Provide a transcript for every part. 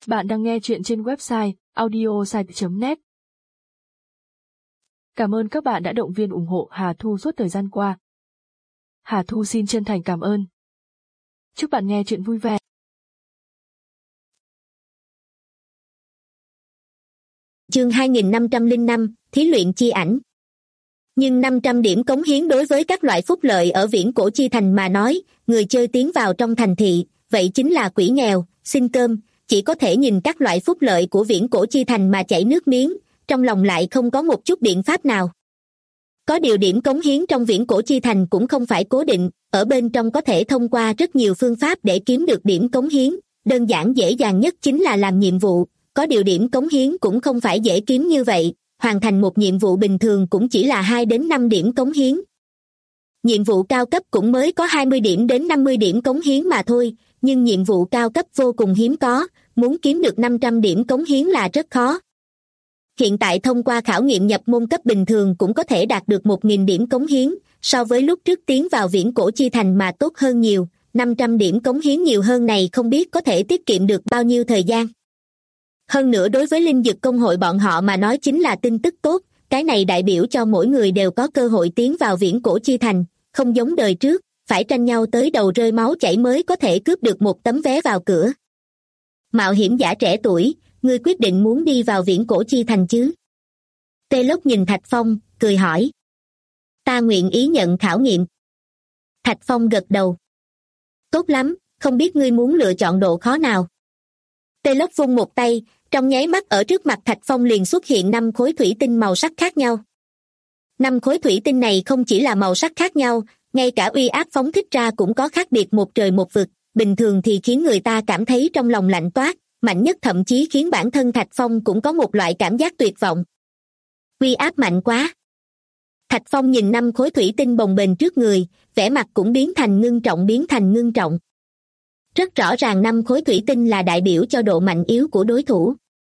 Bạn đang nghe chuyện trên website audiosite.net. Cảm ơn các bạn đã động viên ủng hộ Hà Thu suốt thời gian qua. Hà Thu xin chân thành cảm ơn. Chúc bạn nghe chuyện vui vẻ. Chương 2505, Thí luyện chi ảnh. Nhưng 500 điểm cống hiến đối với các loại phúc lợi ở Viễn Cổ Chi Thành mà nói, người chơi tiến vào trong thành thị, vậy chính là quỷ nghèo, xin cơm, chỉ có thể nhìn các loại phúc lợi của Viễn Cổ Chi Thành mà chảy nước miếng, trong lòng lại không có một chút biện pháp nào. Có điều điểm cống hiến trong Viễn Cổ Chi Thành cũng không phải cố định, ở bên trong có thể thông qua rất nhiều phương pháp để kiếm được điểm cống hiến, đơn giản dễ dàng nhất chính là làm nhiệm vụ, có điều điểm cống hiến cũng không phải dễ kiếm như vậy, hoàn thành một nhiệm vụ bình thường cũng chỉ là 2 đến 5 điểm cống hiến. Nhiệm vụ cao cấp cũng mới có 20 điểm đến 50 điểm cống hiến mà thôi, nhưng nhiệm vụ cao cấp vô cùng hiếm có, muốn kiếm được 500 điểm cống hiến là rất khó. Hiện tại thông qua khảo nghiệm nhập môn cấp bình thường cũng có thể đạt được 1.000 điểm cống hiến, so với lúc trước tiến vào Viễn Cổ Chi Thành mà tốt hơn nhiều, 500 điểm cống hiến nhiều hơn này không biết có thể tiết kiệm được bao nhiêu thời gian. Hơn nữa đối với linh dực công hội bọn họ mà nói chính là tin tức tốt, cái này đại biểu cho mỗi người đều có cơ hội tiến vào Viễn Cổ Chi Thành, không giống đời trước, phải tranh nhau tới đầu rơi máu chảy mới có thể cướp được một tấm vé vào cửa. Mạo hiểm giả trẻ tuổi, ngươi quyết định muốn đi vào Viễn Cổ Chi Thành chứ? Tê Lốc nhìn Thạch Phong, cười hỏi. Ta nguyện ý nhận khảo nghiệm. Thạch Phong gật đầu. Tốt lắm, không biết ngươi muốn lựa chọn độ khó nào? Tê Lốc vung một tay, trong nháy mắt ở trước mặt Thạch Phong liền xuất hiện 5 khối thủy tinh màu sắc khác nhau. 5 khối thủy tinh này không chỉ là màu sắc khác nhau, ngay cả uy áp phóng thích ra cũng có khác biệt một trời một vực, bình thường thì khiến người ta cảm thấy trong lòng lạnh toát, mạnh nhất thậm chí khiến bản thân Thạch Phong cũng có một loại cảm giác tuyệt vọng. Uy áp mạnh quá. Thạch Phong nhìn 5 khối thủy tinh bồng bềnh trước người, vẻ mặt cũng biến thành ngưng trọng. Rất rõ ràng 5 khối thủy tinh là đại biểu cho độ mạnh yếu của đối thủ.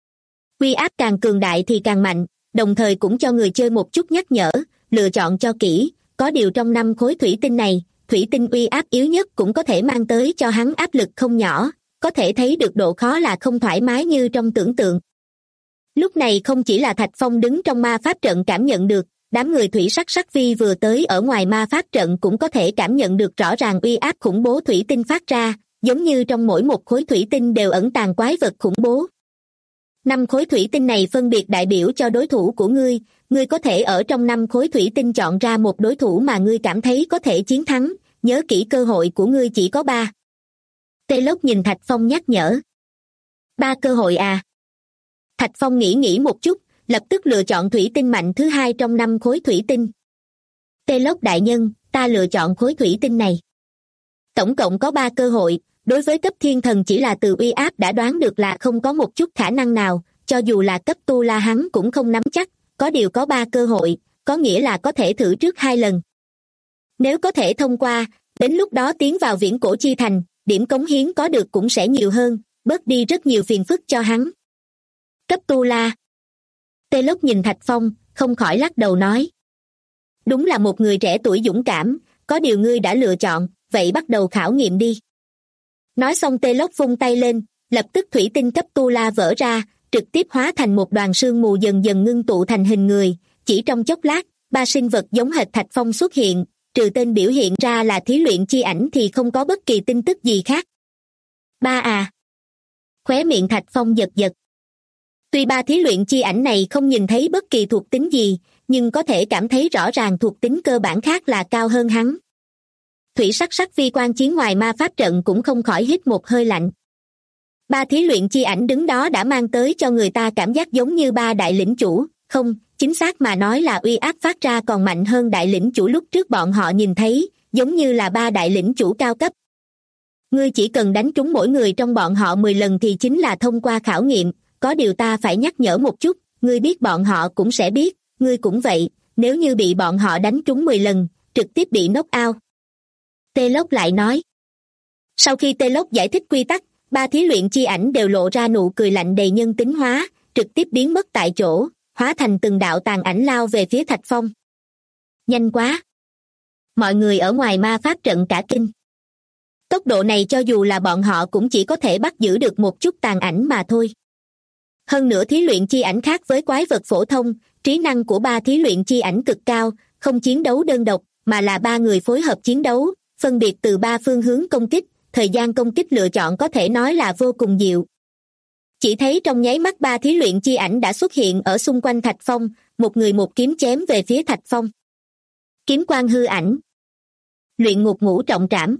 Uy áp càng cường đại thì càng mạnh, đồng thời cũng cho người chơi một chút nhắc nhở, lựa chọn cho kỹ, có điều trong 5 khối thủy tinh này, thủy tinh uy áp yếu nhất cũng có thể mang tới cho hắn áp lực không nhỏ, có thể thấy được độ khó là không thoải mái như trong tưởng tượng. Lúc này không chỉ là Thạch Phong đứng trong ma pháp trận cảm nhận được, đám người thủy sắc vi vừa tới ở ngoài ma pháp trận cũng có thể cảm nhận được rõ ràng uy áp khủng bố thủy tinh phát ra, giống như trong mỗi một khối thủy tinh đều ẩn tàng quái vật khủng bố. 5 khối thủy tinh này phân biệt đại biểu cho đối thủ của ngươi, ngươi có thể ở trong 5 khối thủy tinh chọn ra một đối thủ mà ngươi cảm thấy có thể chiến thắng, nhớ kỹ cơ hội của ngươi chỉ có 3. Tê Lốc nhìn Thạch Phong nhắc nhở. 3 cơ hội à? Thạch Phong nghĩ một chút, lập tức lựa chọn thủy tinh mạnh thứ 2 trong 5 khối thủy tinh. Tê Lốc đại nhân, ta lựa chọn khối thủy tinh này. Tổng cộng có 3 cơ hội, đối với cấp thiên thần chỉ là từ uy áp đã đoán được là không có một chút khả năng nào, cho dù là cấp tu la hắn cũng không nắm chắc, có điều có 3 cơ hội, có nghĩa là có thể thử trước 2 lần. Nếu có thể thông qua, đến lúc đó tiến vào Viễn Cổ Chi Thành, điểm cống hiến có được cũng sẽ nhiều hơn, bớt đi rất nhiều phiền phức cho hắn. Cấp tu la. Tê Lốc nhìn Thạch Phong, không khỏi lắc đầu nói. Đúng là một người trẻ tuổi dũng cảm, có điều ngươi đã lựa chọn, vậy bắt đầu khảo nghiệm đi. Nói xong Tê Lốc vung tay lên, lập tức thủy tinh cấp tu la vỡ ra, trực tiếp hóa thành một đoàn sương mù dần dần ngưng tụ thành hình người, chỉ trong chốc lát, 3 sinh vật giống hệt Thạch Phong xuất hiện, trừ tên biểu hiện ra là thí luyện chi ảnh thì không có bất kỳ tin tức gì khác. 3 à? Khóe miệng Thạch Phong giật giật. Tuy 3 thí luyện chi ảnh này không nhìn thấy bất kỳ thuộc tính gì, nhưng có thể cảm thấy rõ ràng thuộc tính cơ bản khác là cao hơn hắn. Thủy sắc vi quan chiến ngoài ma pháp trận cũng không khỏi hít một hơi lạnh. 3 thí luyện chi ảnh đứng đó đã mang tới cho người ta cảm giác giống như 3 đại lĩnh chủ, không, chính xác mà nói là uy áp phát ra còn mạnh hơn đại lĩnh chủ lúc trước bọn họ nhìn thấy, giống như là 3 đại lĩnh chủ cao cấp. Ngươi chỉ cần đánh trúng mỗi người trong bọn họ 10 lần thì chính là thông qua khảo nghiệm, có điều ta phải nhắc nhở một chút, ngươi biết bọn họ cũng sẽ biết, ngươi cũng vậy, nếu như bị bọn họ đánh trúng 10 lần, trực tiếp bị knock out. Tê Lốc lại nói. Sau khi Tê Lốc giải thích quy tắc, 3 thí luyện chi ảnh đều lộ ra nụ cười lạnh đầy nhân tính hóa, trực tiếp biến mất tại chỗ, hóa thành từng đạo tàn ảnh lao về phía Thạch Phong. Nhanh quá! Mọi người ở ngoài ma pháp trận cả kinh. Tốc độ này cho dù là bọn họ cũng chỉ có thể bắt giữ được một chút tàn ảnh mà thôi. Hơn nữa thí luyện chi ảnh khác với quái vật phổ thông, trí năng của ba thí luyện chi ảnh cực cao, không chiến đấu đơn độc, mà là ba người phối hợp chiến đấu, phân biệt từ ba phương hướng công kích, thời gian công kích lựa chọn có thể nói là vô cùng diệu. Chỉ thấy trong nháy mắt ba thí luyện chi ảnh đã xuất hiện ở xung quanh Thạch Phong, một người một kiếm chém về phía Thạch Phong. Kiếm quang hư ảnh, luyện ngục ngũ trọng trảm,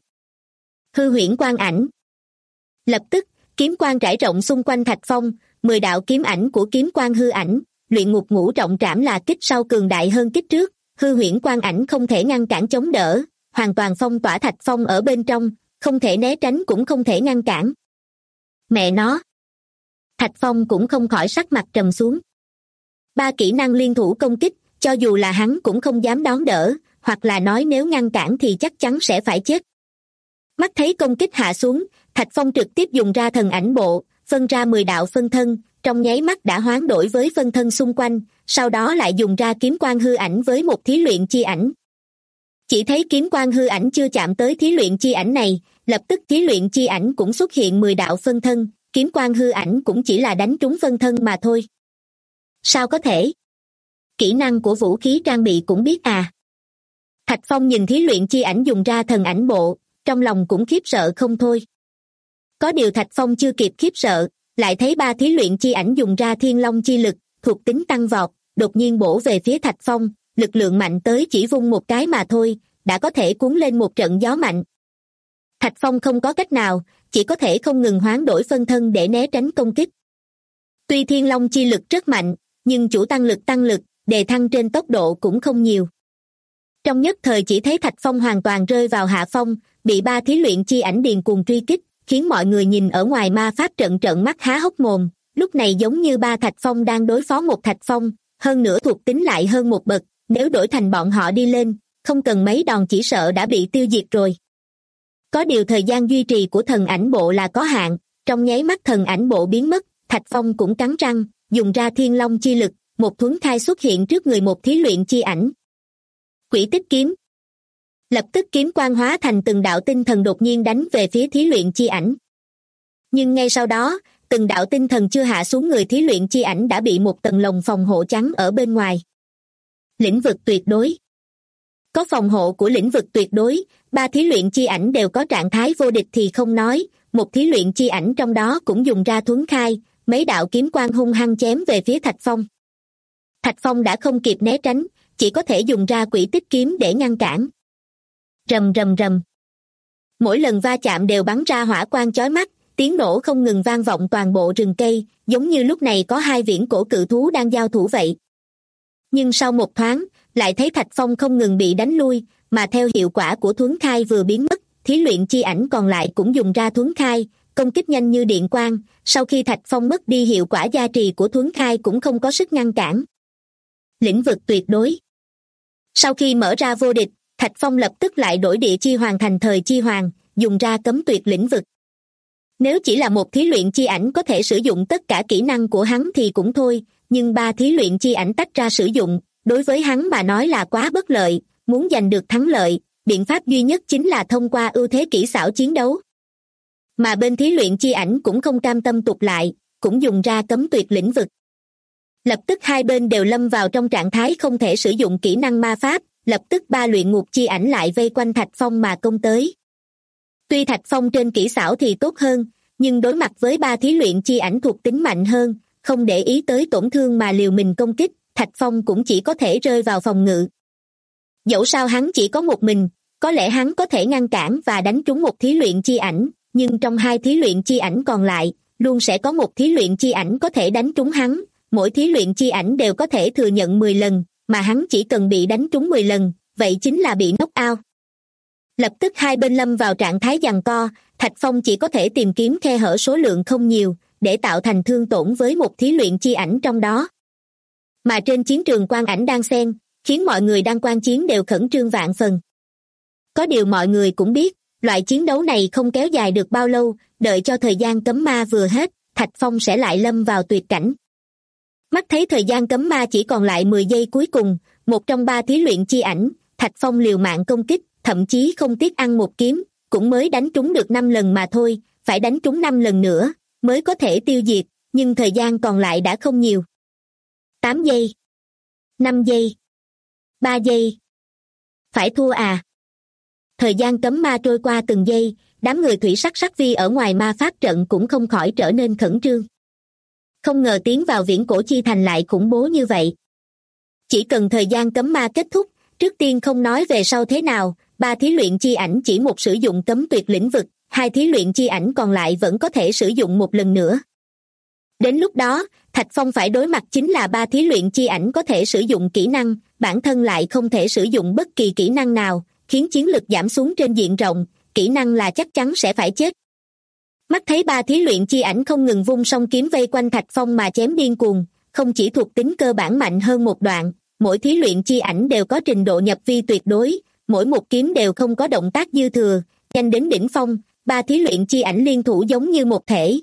hư huyễn quang ảnh. Lập tức, kiếm quang trải rộng xung quanh Thạch Phong, 10 đạo kiếm ảnh của kiếm quang hư ảnh, luyện ngục ngũ trọng trảm là kích sau cường đại hơn kích trước, hư huyễn quang ảnh không thể ngăn cản chống đỡ, hoàn toàn phong tỏa Thạch Phong ở bên trong, không thể né tránh cũng không thể ngăn cản. Mẹ nó! Thạch Phong cũng không khỏi sắc mặt trầm xuống. Ba kỹ năng liên thủ công kích, cho dù là hắn cũng không dám đón đỡ, hoặc là nói nếu ngăn cản thì chắc chắn sẽ phải chết. Mắt thấy công kích hạ xuống, Thạch Phong trực tiếp dùng ra thần ảnh bộ, phân ra 10 đạo phân thân, trong nháy mắt đã hoán đổi với phân thân xung quanh, sau đó lại dùng ra kiếm quang hư ảnh với một thí luyện chi ảnh. Chỉ thấy kiếm quang hư ảnh chưa chạm tới thí luyện chi ảnh này, lập tức thí luyện chi ảnh cũng xuất hiện 10 đạo phân thân, kiếm quang hư ảnh cũng chỉ là đánh trúng phân thân mà thôi. Sao có thể? Kỹ năng của vũ khí trang bị cũng biết à? Thạch Phong nhìn thí luyện chi ảnh dùng ra thần ảnh bộ, trong lòng cũng khiếp sợ không thôi. Có điều Thạch Phong chưa kịp khiếp sợ, lại thấy ba thí luyện chi ảnh dùng ra thiên long chi lực, thuộc tính tăng vọt, đột nhiên bổ về phía Thạch Phong, lực lượng mạnh tới chỉ vung một cái mà thôi, đã có thể cuốn lên một trận gió mạnh. Thạch Phong không có cách nào, chỉ có thể không ngừng hoán đổi phân thân để né tránh công kích. Tuy thiên long chi lực rất mạnh, nhưng chủ tăng lực, đề thăng trên tốc độ cũng không nhiều. Trong nhất thời chỉ thấy Thạch Phong hoàn toàn rơi vào hạ phong, bị ba thí luyện chi ảnh điền cuồng truy kích, khiến mọi người nhìn ở ngoài ma pháp trận trợn mắt há hốc mồm, lúc này giống như ba Thạch Phong đang đối phó một Thạch Phong, hơn nữa thuộc tính lại hơn một bậc, nếu đổi thành bọn họ đi lên, không cần mấy đòn chỉ sợ đã bị tiêu diệt rồi. Có điều thời gian duy trì của thần ảnh bộ là có hạn, trong nháy mắt thần ảnh bộ biến mất, Thạch Phong cũng cắn răng, dùng ra thiên long chi lực, một thuấn khai xuất hiện trước người một thí luyện chi ảnh. Quỷ tích kiếm. Lập tức kiếm quang hóa thành từng đạo tinh thần đột nhiên đánh về phía thí luyện chi ảnh. Nhưng ngay sau đó, từng đạo tinh thần chưa hạ xuống người thí luyện chi ảnh đã bị một tầng lồng phòng hộ trắng ở bên ngoài. Lĩnh vực tuyệt đối. Có phòng hộ của lĩnh vực tuyệt đối, ba thí luyện chi ảnh đều có trạng thái vô địch thì không nói, một thí luyện chi ảnh trong đó cũng dùng ra thuấn khai, mấy đạo kiếm quang hung hăng chém về phía Thạch Phong. Thạch Phong đã không kịp né tránh, chỉ có thể dùng ra quỷ tích kiếm để ngăn cản. Rầm rầm rầm. Mỗi lần va chạm đều bắn ra hỏa quang chói mắt, tiếng nổ không ngừng vang vọng toàn bộ rừng cây, giống như lúc này có hai viễn cổ cự thú đang giao thủ vậy. Nhưng sau một thoáng, lại thấy Thạch Phong không ngừng bị đánh lui, mà theo hiệu quả của thuấn khai vừa biến mất, thí luyện chi ảnh còn lại cũng dùng ra thuấn khai, công kích nhanh như điện quang, sau khi Thạch Phong mất đi hiệu quả gia trì của thuấn khai cũng không có sức ngăn cản. Lĩnh vực tuyệt đối. Sau khi mở ra vô địch, Thạch Phong lập tức lại đổi địa chi hoàng thành thời chi hoàng, dùng ra cấm tuyệt lĩnh vực. Nếu chỉ là một thí luyện chi ảnh có thể sử dụng tất cả kỹ năng của hắn thì cũng thôi, nhưng ba thí luyện chi ảnh tách ra sử dụng, đối với hắn mà nói là quá bất lợi, muốn giành được thắng lợi, biện pháp duy nhất chính là thông qua ưu thế kỹ xảo chiến đấu. Mà bên thí luyện chi ảnh cũng không cam tâm tụt lại, cũng dùng ra cấm tuyệt lĩnh vực. Lập tức hai bên đều lâm vào trong trạng thái không thể sử dụng kỹ năng ma pháp, lập tức ba luyện ngục chi ảnh lại vây quanh Thạch Phong mà công tới. Tuy Thạch Phong trên kỹ xảo thì tốt hơn, nhưng đối mặt với ba thí luyện chi ảnh thuộc tính mạnh hơn, không để ý tới tổn thương mà liều mình công kích, Thạch Phong cũng chỉ có thể rơi vào phòng ngự. Dẫu sao hắn chỉ có một mình, có lẽ hắn có thể ngăn cản và đánh trúng một thí luyện chi ảnh, nhưng trong hai thí luyện chi ảnh còn lại, luôn sẽ có một thí luyện chi ảnh có thể đánh trúng hắn, mỗi thí luyện chi ảnh đều có thể thừa nhận 10 lần, mà hắn chỉ cần bị đánh trúng 10 lần, vậy chính là bị knock out. Lập tức hai bên lâm vào trạng thái giằng co, Thạch Phong chỉ có thể tìm kiếm khe hở số lượng không nhiều, để tạo thành thương tổn với một thí luyện chi ảnh trong đó. Mà trên chiến trường quang ảnh đang xen, khiến mọi người đang quan chiến đều khẩn trương vạn phần. Có điều mọi người cũng biết, loại chiến đấu này không kéo dài được bao lâu, đợi cho thời gian cấm ma vừa hết, Thạch Phong sẽ lại lâm vào tuyệt cảnh. Mắt thấy thời gian cấm ma chỉ còn lại 10 giây cuối cùng, một trong ba thí luyện chi ảnh, Thạch Phong liều mạng công kích, thậm chí không tiếc ăn một kiếm, cũng mới đánh trúng được 5 lần mà thôi, phải đánh trúng 5 lần nữa mới có thể tiêu diệt, nhưng thời gian còn lại đã không nhiều. 8 giây, 5 giây, 3 giây. Phải thua à? Thời gian cấm ma trôi qua từng giây, đám người thủy sắc sắc vi ở ngoài ma pháp trận cũng không khỏi trở nên khẩn trương. Không ngờ tiến vào viễn cổ chi thành lại khủng bố như vậy. Chỉ cần thời gian cấm ma kết thúc, trước tiên không nói về sau thế nào, 3 thí luyện chi ảnh chỉ một sử dụng cấm tuyệt lĩnh vực, 2 thí luyện chi ảnh còn lại vẫn có thể sử dụng một lần nữa. Đến lúc đó, Thạch Phong phải đối mặt chính là 3 thí luyện chi ảnh có thể sử dụng kỹ năng, bản thân lại không thể sử dụng bất kỳ kỹ năng nào, khiến chiến lực giảm xuống trên diện rộng, kỹ năng là chắc chắn sẽ phải chết. Mắt thấy 3 thí luyện chi ảnh không ngừng vung song kiếm vây quanh Thạch Phong mà chém điên cuồng, không chỉ thuộc tính cơ bản mạnh hơn một đoạn, mỗi thí luyện chi ảnh đều có trình độ nhập vi tuyệt đối, mỗi một kiếm đều không có động tác dư thừa, nhanh đến đỉnh phong, 3 thí luyện chi ảnh liên thủ giống như một thể.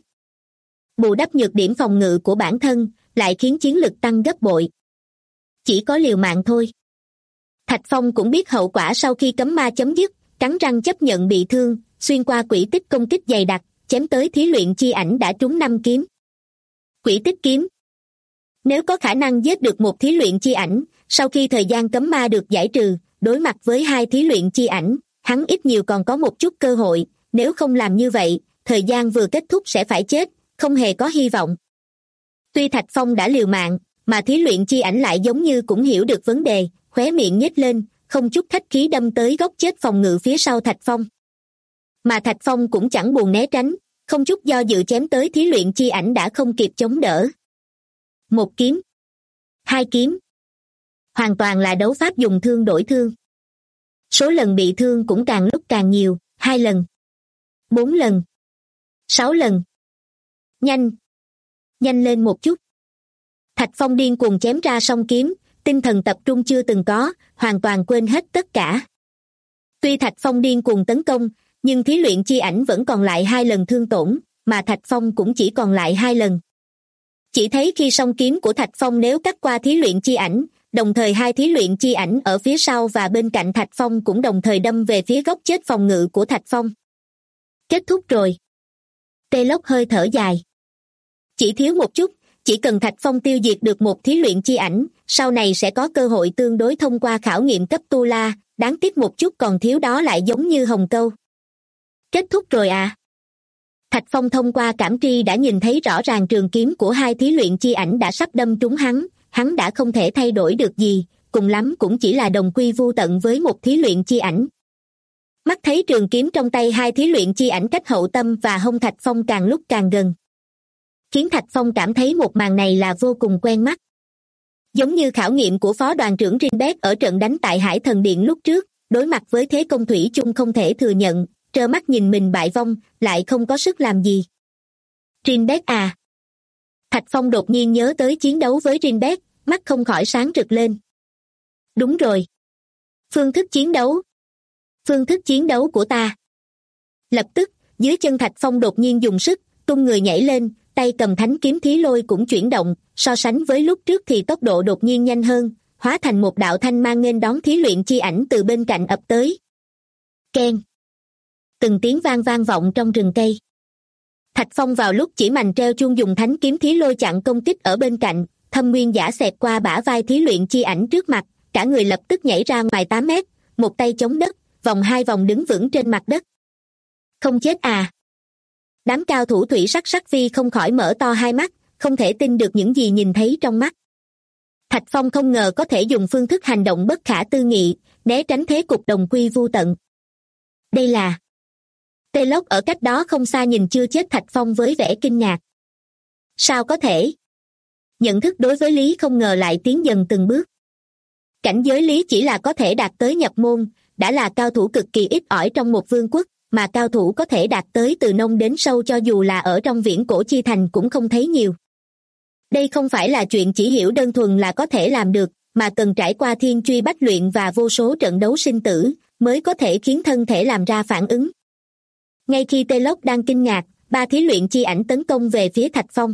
Bù đắp nhược điểm phòng ngự của bản thân, lại khiến chiến lực tăng gấp bội. Chỉ có liều mạng thôi. Thạch Phong cũng biết hậu quả sau khi cấm ma chấm dứt, cắn răng chấp nhận bị thương, xuyên qua quỹ tích công kích dày đặc, chém tới thí luyện chi ảnh đã trúng 5 kiếm. Quỹ tích kiếm. Nếu có khả năng giết được một thí luyện chi ảnh, sau khi thời gian cấm ma được giải trừ, đối mặt với 2 thí luyện chi ảnh, hắn ít nhiều còn có một chút cơ hội, nếu không làm như vậy, thời gian vừa kết thúc sẽ phải chết, không hề có hy vọng. Tuy Thạch Phong đã liều mạng, mà thí luyện chi ảnh lại giống như cũng hiểu được vấn đề, khóe miệng nhếch lên, không chút khách khí đâm tới góc chết phòng ngự phía sau Thạch Phong. Mà Thạch Phong cũng chẳng buồn né tránh, không chút do dự chém tới thí luyện chi ảnh đã không kịp chống đỡ. 1 kiếm, 2 kiếm. Hoàn toàn là đấu pháp dùng thương đổi thương. Số lần bị thương cũng càng lúc càng nhiều, 2 lần, 4 lần, 6 lần. Nhanh, nhanh lên một chút. Thạch Phong điên cuồng chém ra song kiếm, tinh thần tập trung chưa từng có, hoàn toàn quên hết tất cả. Tuy Thạch Phong điên cuồng tấn công, nhưng thí luyện chi ảnh vẫn còn lại 2 lần thương tổn, mà Thạch Phong cũng chỉ còn lại 2 lần. Chỉ thấy khi song kiếm của Thạch Phong nếu cắt qua thí luyện chi ảnh, đồng thời 2 thí luyện chi ảnh ở phía sau và bên cạnh Thạch Phong cũng đồng thời đâm về phía góc chết phòng ngự của Thạch Phong. Kết thúc rồi. Tê Lốc hơi thở dài. Chỉ thiếu một chút, chỉ cần Thạch Phong tiêu diệt được một thí luyện chi ảnh, sau này sẽ có cơ hội tương đối thông qua khảo nghiệm cấp tu la, đáng tiếc một chút còn thiếu đó lại giống như hồng câu. Kết thúc rồi à? Thạch Phong thông qua cảm tri đã nhìn thấy rõ ràng trường kiếm của 2 thí luyện chi ảnh đã sắp đâm trúng hắn đã không thể thay đổi được gì, cùng lắm cũng chỉ là đồng quy vu tận với một thí luyện chi ảnh. Mắt thấy trường kiếm trong tay 2 thí luyện chi ảnh cách hậu tâm và hông Thạch Phong càng lúc càng gần, khiến Thạch Phong cảm thấy một màn này là vô cùng quen mắt. Giống như khảo nghiệm của phó đoàn trưởng Rinbeck ở trận đánh tại Hải Thần Điện lúc trước, đối mặt với thế công thủy chung không thể thừa nhận, trơ mắt nhìn mình bại vong, lại không có sức làm gì. Rinbeck à? Thạch Phong đột nhiên nhớ tới chiến đấu với Rinbeck, mắt không khỏi sáng rực lên. Đúng rồi. Phương thức chiến đấu. Phương thức chiến đấu của ta. Lập tức, dưới chân Thạch Phong đột nhiên dùng sức, tung người nhảy lên, tay cầm thánh kiếm thí lôi cũng chuyển động, so sánh với lúc trước thì tốc độ đột nhiên nhanh hơn, hóa thành một đạo thanh mang nghênh đón thí luyện chi ảnh từ bên cạnh ập tới. Keng. Từng tiếng vang vang vọng trong rừng cây. Thạch Phong vào lúc chỉ mành treo chuông dùng thánh kiếm thí lôi chặn công kích ở bên cạnh, thâm nguyên giả xẹt qua bả vai thí luyện chi ảnh trước mặt, cả người lập tức nhảy ra ngoài 8 mét, một tay chống đất, vòng 2 vòng đứng vững trên mặt đất. Không chết à? Đám cao thủ thủy sắc sắc vi không khỏi mở to hai mắt, không thể tin được những gì nhìn thấy trong mắt. Thạch Phong không ngờ có thể dùng phương thức hành động bất khả tư nghị, né tránh thế cục đồng quy vu tận. Đây là... Tê Lốc ở cách đó không xa nhìn chưa chết Thạch Phong với vẻ kinh ngạc. Sao có thể? Nhận thức đối với Lý không ngờ lại tiến dần từng bước. Cảnh giới Lý chỉ là có thể đạt tới nhập môn, đã là cao thủ cực kỳ ít ỏi trong một vương quốc, mà cao thủ có thể đạt tới từ nông đến sâu cho dù là ở trong viễn cổ chi thành cũng không thấy nhiều. Đây không phải là chuyện chỉ hiểu đơn thuần là có thể làm được, mà cần trải qua thiên truy bách luyện và vô số trận đấu sinh tử, mới có thể khiến thân thể làm ra phản ứng. Ngay khi Tê Lốc đang kinh ngạc, 3 thí luyện chi ảnh tấn công về phía Thạch Phong.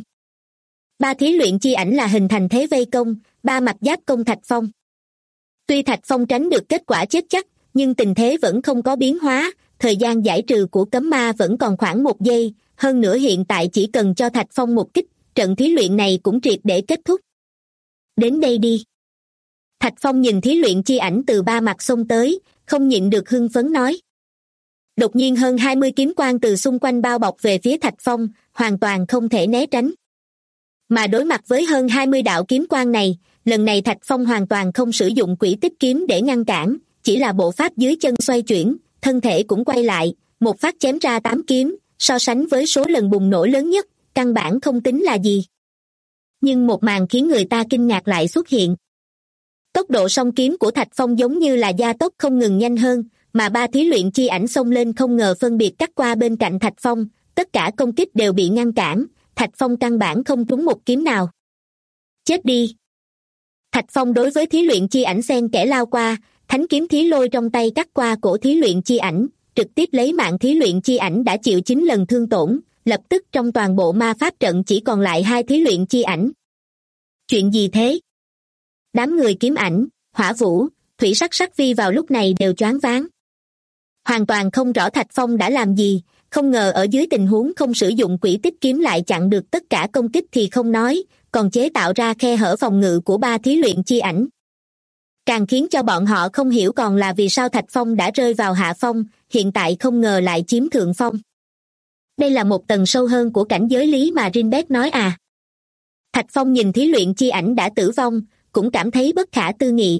3 thí luyện chi ảnh là hình thành thế vây công, 3 mặt giáp công Thạch Phong. Tuy Thạch Phong tránh được kết quả chết chắc, nhưng tình thế vẫn không có biến hóa, thời gian giải trừ của cấm ma vẫn còn khoảng 1 giây, hơn nữa hiện tại chỉ cần cho Thạch Phong một kích, trận thí luyện này cũng triệt để kết thúc. Đến đây đi. Thạch Phong nhìn thí luyện chi ảnh từ 3 mặt xông tới, không nhịn được hưng phấn nói. Đột nhiên hơn 20 kiếm quang từ xung quanh bao bọc về phía Thạch Phong, hoàn toàn không thể né tránh. Mà đối mặt với hơn 20 đạo kiếm quang này, lần này Thạch Phong hoàn toàn không sử dụng quỷ tích kiếm để ngăn cản, chỉ là bộ pháp dưới chân xoay chuyển, thân thể cũng quay lại, một phát chém ra 8 kiếm, so sánh với số lần bùng nổ lớn nhất, căn bản không tính là gì. Nhưng một màn khiến người ta kinh ngạc lại xuất hiện. Tốc độ song kiếm của Thạch Phong giống như là gia tốc không ngừng nhanh hơn, mà 3 thí luyện chi ảnh xông lên không ngờ phân biệt cắt qua bên cạnh Thạch Phong, tất cả công kích đều bị ngăn cản, Thạch Phong căn bản không trúng một kiếm nào. Chết đi! Thạch Phong đối với thí luyện chi ảnh xen kẽ lao qua, thánh kiếm thí lôi trong tay cắt qua cổ thí luyện chi ảnh, trực tiếp lấy mạng thí luyện chi ảnh đã chịu 9 lần thương tổn, lập tức trong toàn bộ ma pháp trận chỉ còn lại 2 thí luyện chi ảnh. Chuyện gì thế? Đám người kiếm ảnh, hỏa vũ, thủy sắc vi vào lúc này đều choáng váng. Hoàn toàn không rõ Thạch Phong đã làm gì, không ngờ ở dưới tình huống không sử dụng quỷ tích kiếm lại chặn được tất cả công kích thì không nói, còn chế tạo ra khe hở phòng ngự của 3 thí luyện chi ảnh. Càng khiến cho bọn họ không hiểu còn là vì sao Thạch Phong đã rơi vào hạ phong, hiện tại không ngờ lại chiếm thượng phong. Đây là một tầng sâu hơn của cảnh giới lý mà Rinbeck nói à. Thạch Phong nhìn thí luyện chi ảnh đã tử vong, cũng cảm thấy bất khả tư nghị.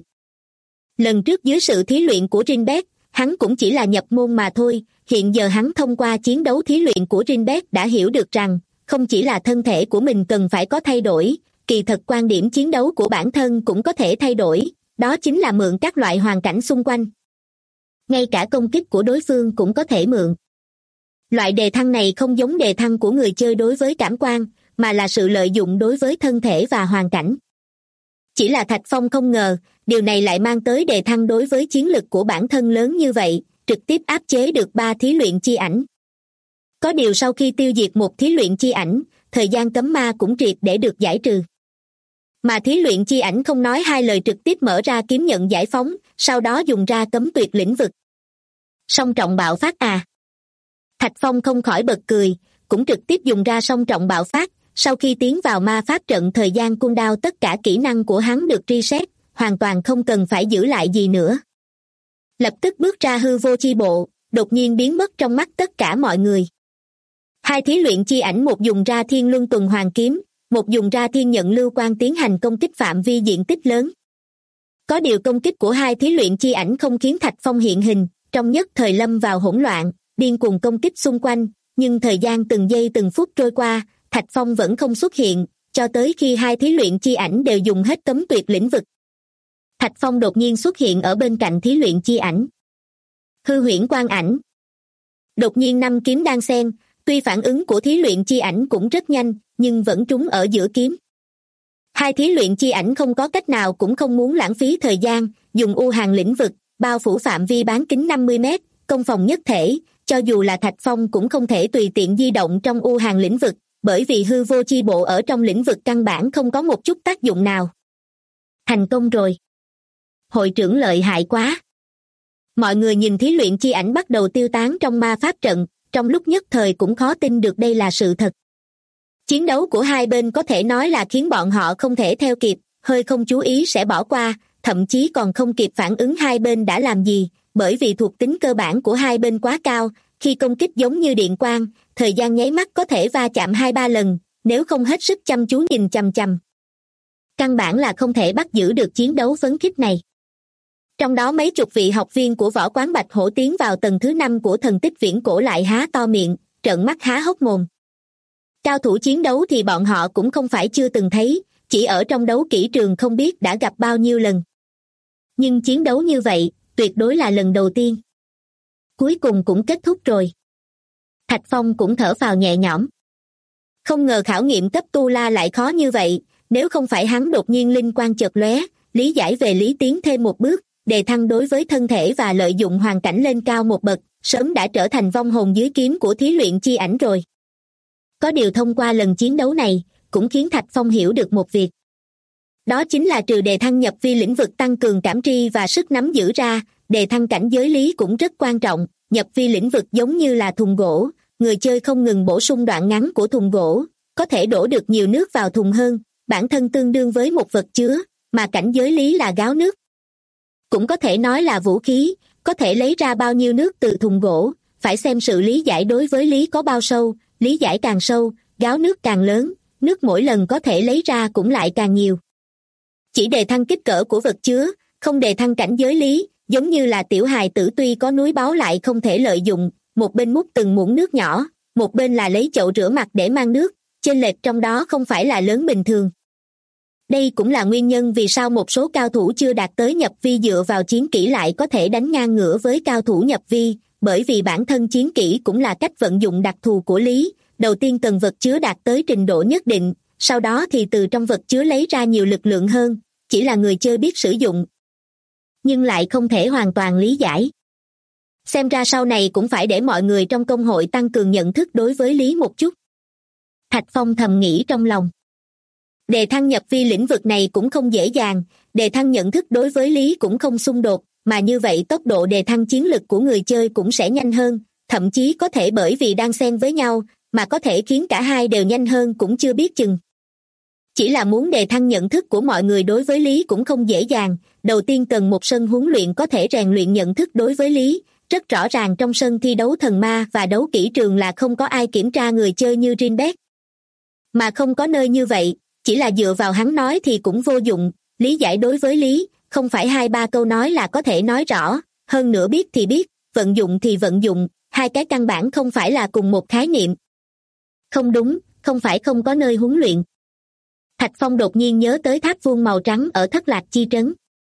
Lần trước dưới sự thí luyện của Rinbeck, hắn cũng chỉ là nhập môn mà thôi, hiện giờ hắn thông qua chiến đấu thí luyện của Rinbeck đã hiểu được rằng, không chỉ là thân thể của mình cần phải có thay đổi, kỳ thật quan điểm chiến đấu của bản thân cũng có thể thay đổi, đó chính là mượn các loại hoàn cảnh xung quanh. Ngay cả công kích của đối phương cũng có thể mượn. Loại đề thăng này không giống đề thăng của người chơi đối với cảm quan, mà là sự lợi dụng đối với thân thể và hoàn cảnh. Chỉ là Thạch Phong không ngờ, điều này lại mang tới đề thăng đối với chiến lực của bản thân lớn như vậy, trực tiếp áp chế được 3 thí luyện chi ảnh. Có điều sau khi tiêu diệt một thí luyện chi ảnh, thời gian cấm ma cũng triệt để được giải trừ. Mà thí luyện chi ảnh không nói hai lời trực tiếp mở ra kiếm nhận giải phóng, sau đó dùng ra cấm tuyệt lĩnh vực. Song trọng bạo phát à? Thạch Phong không khỏi bật cười, cũng trực tiếp dùng ra song trọng bạo phát, sau khi tiến vào ma pháp trận thời gian cooldown tất cả kỹ năng của hắn được reset, hoàn toàn không cần phải giữ lại gì nữa. Lập tức bước ra hư vô chi bộ, đột nhiên biến mất trong mắt tất cả mọi người. 2 thí luyện chi ảnh, một dùng ra thiên luân tuần hoàn kiếm, một dùng ra thiên nhận lưu quan tiến hành công kích phạm vi diện tích lớn. Có điều công kích của 2 thí luyện chi ảnh không khiến Thạch Phong hiện hình, trong nhất thời lâm vào hỗn loạn, điên cuồng công kích xung quanh, nhưng thời gian từng giây từng phút trôi qua, Thạch Phong vẫn không xuất hiện, cho tới khi 2 thí luyện chi ảnh đều dùng hết cấm tuyệt lĩnh vực. Thạch Phong đột nhiên xuất hiện ở bên cạnh thí luyện chi ảnh. Hư huyễn quang ảnh. Đột nhiên 5 kiếm đan xen, tuy phản ứng của thí luyện chi ảnh cũng rất nhanh, nhưng vẫn trúng ở giữa kiếm. 2 thí luyện chi ảnh không có cách nào cũng không muốn lãng phí thời gian, dùng u hàn lĩnh vực, bao phủ phạm vi bán kính 50 mét, công phòng nhất thể, cho dù là Thạch Phong cũng không thể tùy tiện di động trong u hàn lĩnh vực, bởi vì hư vô chi bộ ở trong lĩnh vực căn bản không có một chút tác dụng nào. Thành công rồi. Hội trưởng lợi hại quá. Mọi người nhìn thí luyện chi ảnh bắt đầu tiêu tán trong ma pháp trận, trong lúc nhất thời cũng khó tin được đây là sự thật. Chiến đấu của hai bên có thể nói là khiến bọn họ không thể theo kịp, hơi không chú ý sẽ bỏ qua, thậm chí còn không kịp phản ứng hai bên đã làm gì, bởi vì thuộc tính cơ bản của hai bên quá cao, khi công kích giống như điện quang, thời gian nháy mắt có thể va chạm 2-3 lần, nếu không hết sức chăm chú nhìn chằm chằm. Căn bản là không thể bắt giữ được chiến đấu phấn khích này. Trong đó mấy chục vị học viên của võ quán Bạch Hổ tiến vào tầng thứ 5 của thần tích viễn cổ lại há to miệng, trợn mắt há hốc mồm. Cao thủ chiến đấu thì bọn họ cũng không phải chưa từng thấy, chỉ ở trong đấu kỹ trường không biết đã gặp bao nhiêu lần. Nhưng chiến đấu như vậy, tuyệt đối là lần đầu tiên. Cuối cùng cũng kết thúc rồi. Thạch Phong cũng thở phào nhẹ nhõm. Không ngờ khảo nghiệm cấp tu la lại khó như vậy, nếu không phải hắn đột nhiên linh quang chợt lóe, lý giải về lý tiến thêm một bước, đề thăng đối với thân thể và lợi dụng hoàn cảnh lên cao một bậc, sớm đã trở thành vong hồn dưới kiếm của thí luyện chi ảnh rồi. Có điều thông qua lần chiến đấu này, cũng khiến Thạch Phong hiểu được một việc. Đó chính là trừ đề thăng nhập vi lĩnh vực tăng cường cảm tri và sức nắm giữ ra, đề thăng cảnh giới lý cũng rất quan trọng, nhập vi lĩnh vực giống như là thùng gỗ, người chơi không ngừng bổ sung đoạn ngắn của thùng gỗ, có thể đổ được nhiều nước vào thùng hơn, bản thân tương đương với một vật chứa, mà cảnh giới lý là gáo nước. Cũng có thể nói là vũ khí, có thể lấy ra bao nhiêu nước từ thùng gỗ, phải xem sự lý giải đối với lý có bao sâu, lý giải càng sâu, gáo nước càng lớn, nước mỗi lần có thể lấy ra cũng lại càng nhiều. Chỉ đề thăng kích cỡ của vật chứa, không đề thăng cảnh giới lý, giống như là tiểu hài tử tuy có núi báu lại không thể lợi dụng, một bên múc từng muỗng nước nhỏ, một bên là lấy chậu rửa mặt để mang nước, chênh lệch trong đó không phải là lớn bình thường. Đây cũng là nguyên nhân vì sao một số cao thủ chưa đạt tới nhập vi dựa vào chiến kỹ lại có thể đánh ngang ngửa với cao thủ nhập vi, bởi vì bản thân chiến kỹ cũng là cách vận dụng đặc thù của lý, đầu tiên cần vật chứa đạt tới trình độ nhất định, sau đó thì từ trong vật chứa lấy ra nhiều lực lượng hơn, chỉ là người chơi biết sử dụng, nhưng lại không thể hoàn toàn lý giải. Xem ra sau này cũng phải để mọi người trong công hội tăng cường nhận thức đối với lý một chút. Thạch Phong thầm nghĩ trong lòng. Đề thăng nhập vi lĩnh vực này cũng không dễ dàng, đề thăng nhận thức đối với lý cũng không xung đột, mà như vậy tốc độ đề thăng chiến lực của người chơi cũng sẽ nhanh hơn, thậm chí có thể bởi vì đang xen với nhau, mà có thể khiến cả hai đều nhanh hơn cũng chưa biết chừng. Chỉ là muốn đề thăng nhận thức của mọi người đối với lý cũng không dễ dàng, đầu tiên cần một sân huấn luyện có thể rèn luyện nhận thức đối với lý. Rất rõ ràng trong sân thi đấu thần ma và đấu kỹ trường là không có ai kiểm tra người chơi như Rinbeck. Mà không có nơi như vậy, chỉ là dựa vào hắn nói thì cũng vô dụng, lý giải đối với lý, không phải 2-3 câu nói là có thể nói rõ, hơn nữa biết thì biết, vận dụng thì vận dụng, hai cái căn bản không phải là cùng một khái niệm. Không đúng, không phải không có nơi huấn luyện. Thạch Phong đột nhiên nhớ tới tháp vuông màu trắng ở Thất Lạc Chi Trấn.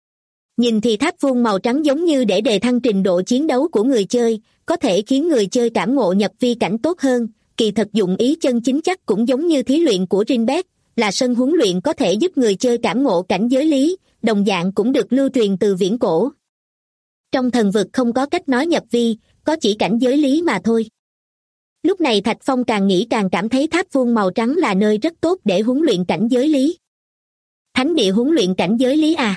Nhìn thì tháp vuông màu trắng giống như để đề thăng trình độ chiến đấu của người chơi, có thể khiến người chơi cảm ngộ nhập vi cảnh tốt hơn, kỳ thật dụng ý chân chính chắc cũng giống như thí luyện của Rinbeck, là sân huấn luyện có thể giúp người chơi cảm ngộ cảnh giới lý, đồng dạng cũng được lưu truyền từ viễn cổ. Trong thần vực không có cách nói nhập vi, có chỉ cảnh giới lý mà thôi. Lúc này Thạch Phong càng nghĩ càng cảm thấy tháp vuông màu trắng là nơi rất tốt để huấn luyện cảnh giới lý. Thánh địa huấn luyện cảnh giới lý à?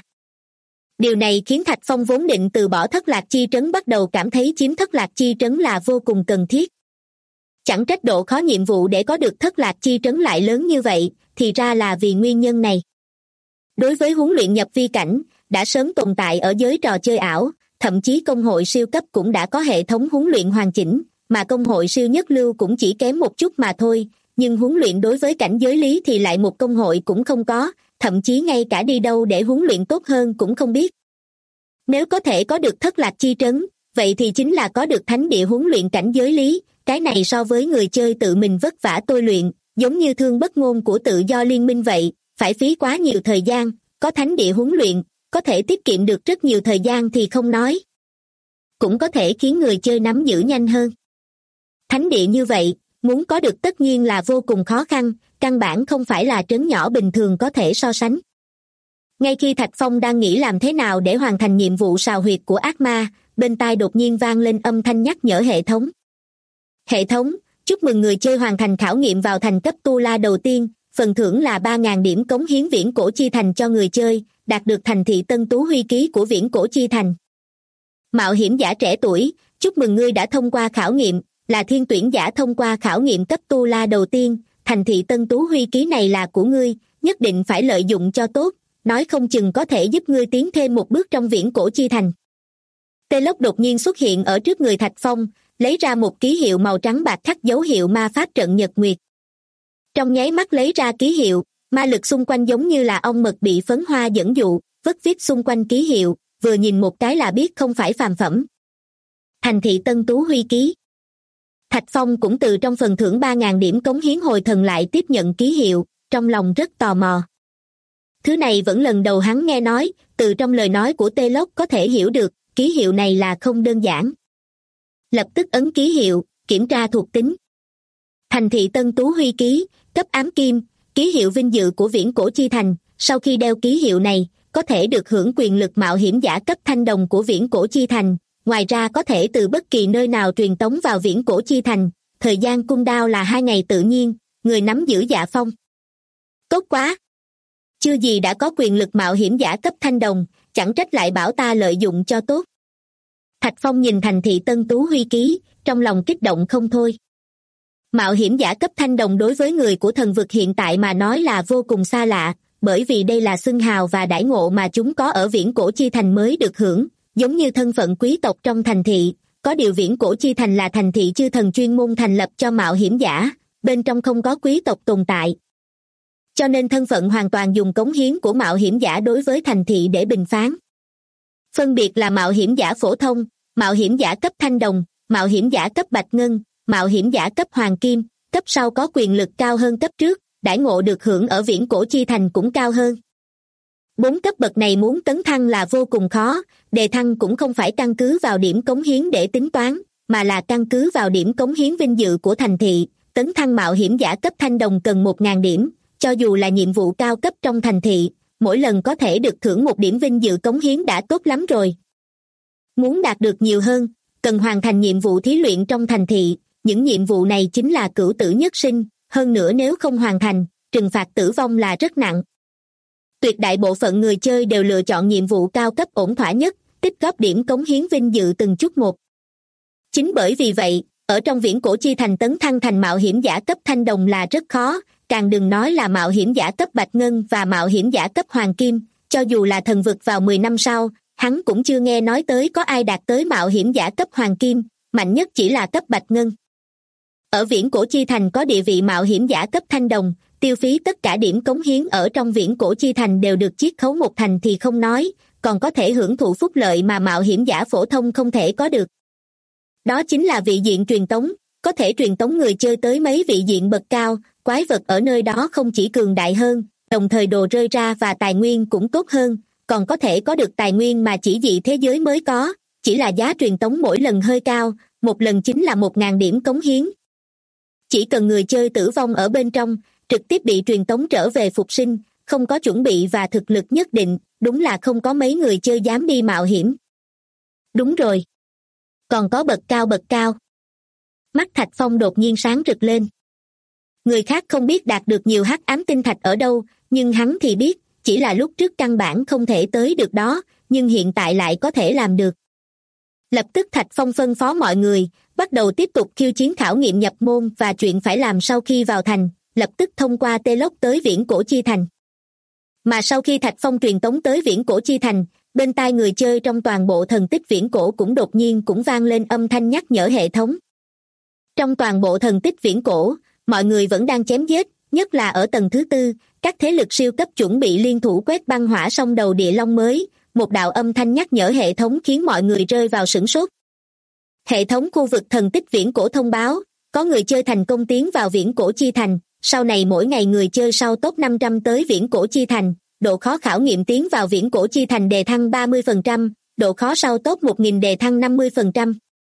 Điều này khiến Thạch Phong vốn định từ bỏ Thất Lạc Chi Trấn bắt đầu cảm thấy chiếm Thất Lạc Chi Trấn là vô cùng cần thiết. Chẳng trách độ khó nhiệm vụ để có được Thất Lạc Chi Trấn lại lớn như vậy, thì ra là vì nguyên nhân này. Đối với huấn luyện nhập vi cảnh, đã sớm tồn tại ở giới trò chơi ảo, thậm chí công hội siêu cấp cũng đã có hệ thống huấn luyện hoàn chỉnh, mà công hội siêu nhất lưu cũng chỉ kém một chút mà thôi, nhưng huấn luyện đối với cảnh giới lý thì lại một công hội cũng không có, thậm chí ngay cả đi đâu để huấn luyện tốt hơn cũng không biết. Nếu có thể có được Thất Lạc Chi Trấn, vậy thì chính là có được thánh địa huấn luyện cảnh giới lý, cái này so với người chơi tự mình vất vả tôi luyện, giống như Thương Bất Ngôn của Tự Do Liên Minh vậy, phải phí quá nhiều thời gian, có thánh địa huấn luyện, có thể tiết kiệm được rất nhiều thời gian thì không nói. Cũng có thể khiến người chơi nắm giữ nhanh hơn. Thánh địa như vậy, muốn có được tất nhiên là vô cùng khó khăn, căn bản không phải là trấn nhỏ bình thường có thể so sánh. Ngay khi Thạch Phong đang nghĩ làm thế nào để hoàn thành nhiệm vụ sào huyệt của ác ma, bên tai đột nhiên vang lên âm thanh nhắc nhở hệ thống. Hệ thống, chúc mừng người chơi hoàn thành khảo nghiệm vào thành cấp tu la đầu tiên, phần thưởng là 3.000 điểm cống hiến viễn cổ chi thành cho người chơi, đạt được thành thị Tân Tú Huy ký của viễn cổ chi thành. Mạo hiểm giả trẻ tuổi, chúc mừng ngươi đã thông qua khảo nghiệm, là thiên tuyển giả thông qua khảo nghiệm cấp tu la đầu tiên, thành thị Tân Tú Huy ký này là của ngươi, nhất định phải lợi dụng cho tốt, nói không chừng có thể giúp ngươi tiến thêm một bước trong viễn cổ chi thành. Tê Lốc đột nhiên xuất hiện ở trước người Thạch Phong, lấy ra một ký hiệu màu trắng bạc khắc dấu hiệu ma pháp trận nhật nguyệt. Trong nháy mắt lấy ra ký hiệu, ma lực xung quanh giống như là ong mật bị phấn hoa dẫn dụ, vất viết xung quanh ký hiệu, vừa nhìn một cái là biết không phải phàm phẩm. Thành thị Tân Tú Huy ký. Thạch Phong cũng từ trong phần thưởng 3.000 điểm cống hiến hồi thần lại tiếp nhận ký hiệu, trong lòng rất tò mò. Thứ này vẫn lần đầu hắn nghe nói, từ trong lời nói của Tê Lốc có thể hiểu được, ký hiệu này là không đơn giản. Lập tức ấn ký hiệu, kiểm tra thuộc tính. Thành thị Tân Tú Huy ký, cấp ám kim, ký hiệu vinh dự của viễn cổ chi thành, sau khi đeo ký hiệu này, có thể được hưởng quyền lực mạo hiểm giả cấp thanh đồng của viễn cổ chi thành, ngoài ra có thể từ bất kỳ nơi nào truyền tống vào viễn cổ chi thành, thời gian cung đao là 2 ngày tự nhiên, người nắm giữ dạ phong. Tốt quá! Chưa gì đã có quyền lực mạo hiểm giả cấp thanh đồng, chẳng trách lại bảo ta lợi dụng cho tốt. Thạch Phong nhìn thành thị Tân Tú Huy ký, trong lòng kích động không thôi. Mạo hiểm giả cấp thanh đồng đối với người của thần vực hiện tại mà nói là vô cùng xa lạ, bởi vì đây là xưng hào và đãi ngộ mà chúng có ở viễn cổ chi thành mới được hưởng, giống như thân phận quý tộc trong thành thị. Có điều viễn cổ chi thành là thành thị chư thần chuyên môn thành lập cho mạo hiểm giả, bên trong không có quý tộc tồn tại. Cho nên thân phận hoàn toàn dùng cống hiến của mạo hiểm giả đối với thành thị để bình phán. Phân biệt là mạo hiểm giả phổ thông, mạo hiểm giả cấp thanh đồng, mạo hiểm giả cấp bạch ngân, mạo hiểm giả cấp hoàng kim, cấp sau có quyền lực cao hơn cấp trước, đãi ngộ được hưởng ở viễn cổ chi thành cũng cao hơn. 4 cấp bậc này muốn tấn thăng là vô cùng khó, đề thăng cũng không phải căn cứ vào điểm cống hiến để tính toán, mà là căn cứ vào điểm cống hiến vinh dự của thành thị. Tấn thăng mạo hiểm giả cấp thanh đồng cần 1.000 điểm, cho dù là nhiệm vụ cao cấp trong thành thị, mỗi lần có thể được thưởng 1 điểm vinh dự cống hiến đã tốt lắm rồi. Muốn đạt được nhiều hơn, cần hoàn thành nhiệm vụ thí luyện trong thành thị, những nhiệm vụ này chính là cửu tử nhất sinh, hơn nữa nếu không hoàn thành, trừng phạt tử vong là rất nặng. Tuyệt đại bộ phận người chơi đều lựa chọn nhiệm vụ cao cấp ổn thỏa nhất, tích góp điểm cống hiến vinh dự từng chút một. Chính bởi vì vậy, ở trong viễn cổ chi thành tấn thăng thành mạo hiểm giả cấp thanh đồng là rất khó, càng đừng nói là mạo hiểm giả cấp bạch ngân và mạo hiểm giả cấp hoàng kim, cho dù là thần vực vào 10 năm sau, hắn cũng chưa nghe nói tới có ai đạt tới mạo hiểm giả cấp hoàng kim, mạnh nhất chỉ là cấp bạch ngân. Ở viễn cổ chi thành có địa vị mạo hiểm giả cấp thanh đồng, tiêu phí tất cả điểm cống hiến ở trong viễn cổ chi thành đều được chiết khấu 1 thành thì không nói, còn có thể hưởng thụ phúc lợi mà mạo hiểm giả phổ thông không thể có được. Đó chính là vị diện truyền tống, có thể truyền tống người chơi tới mấy vị diện bậc cao, quái vật ở nơi đó không chỉ cường đại hơn, đồng thời đồ rơi ra và tài nguyên cũng tốt hơn, còn có thể có được tài nguyên mà chỉ dị thế giới mới có, chỉ là giá truyền tống mỗi lần hơi cao, 1 lần chính là 1.000 điểm cống hiến. Chỉ cần người chơi tử vong ở bên trong, trực tiếp bị truyền tống trở về phục sinh, không có chuẩn bị và thực lực nhất định, đúng là không có mấy người chơi dám đi mạo hiểm. Đúng rồi. Còn có bậc cao. Mắt Thạch Phong đột nhiên sáng rực lên. Người khác không biết đạt được nhiều hắc ám tinh thạch ở đâu, nhưng hắn thì biết, chỉ là lúc trước căn bản không thể tới được đó, nhưng hiện tại lại có thể làm được. Lập tức Thạch Phong phân phó mọi người, bắt đầu tiếp tục khiêu chiến khảo nghiệm nhập môn và chuyện phải làm sau khi vào thành, lập tức thông qua tê lốc tới viễn cổ chi thành. Mà sau khi Thạch Phong truyền tống tới viễn cổ chi thành, bên tai người chơi trong toàn bộ thần tích viễn cổ cũng đột nhiên cũng vang lên âm thanh nhắc nhở hệ thống. Trong toàn bộ thần tích viễn cổ, mọi người vẫn đang chém giết, nhất là ở tầng thứ 4, các thế lực siêu cấp chuẩn bị liên thủ quét băng hỏa song đầu địa long mới, một đạo âm thanh nhắc nhở hệ thống khiến mọi người rơi vào sửng sốt. Hệ thống khu vực thần tích viễn cổ thông báo, có người chơi thành công tiến vào viễn cổ chi thành, sau này mỗi ngày người chơi sau top 500 tới viễn cổ chi thành, độ khó khảo nghiệm tiến vào viễn cổ chi thành đề thăng 30%, độ khó sau top 1000 đề thăng 50%.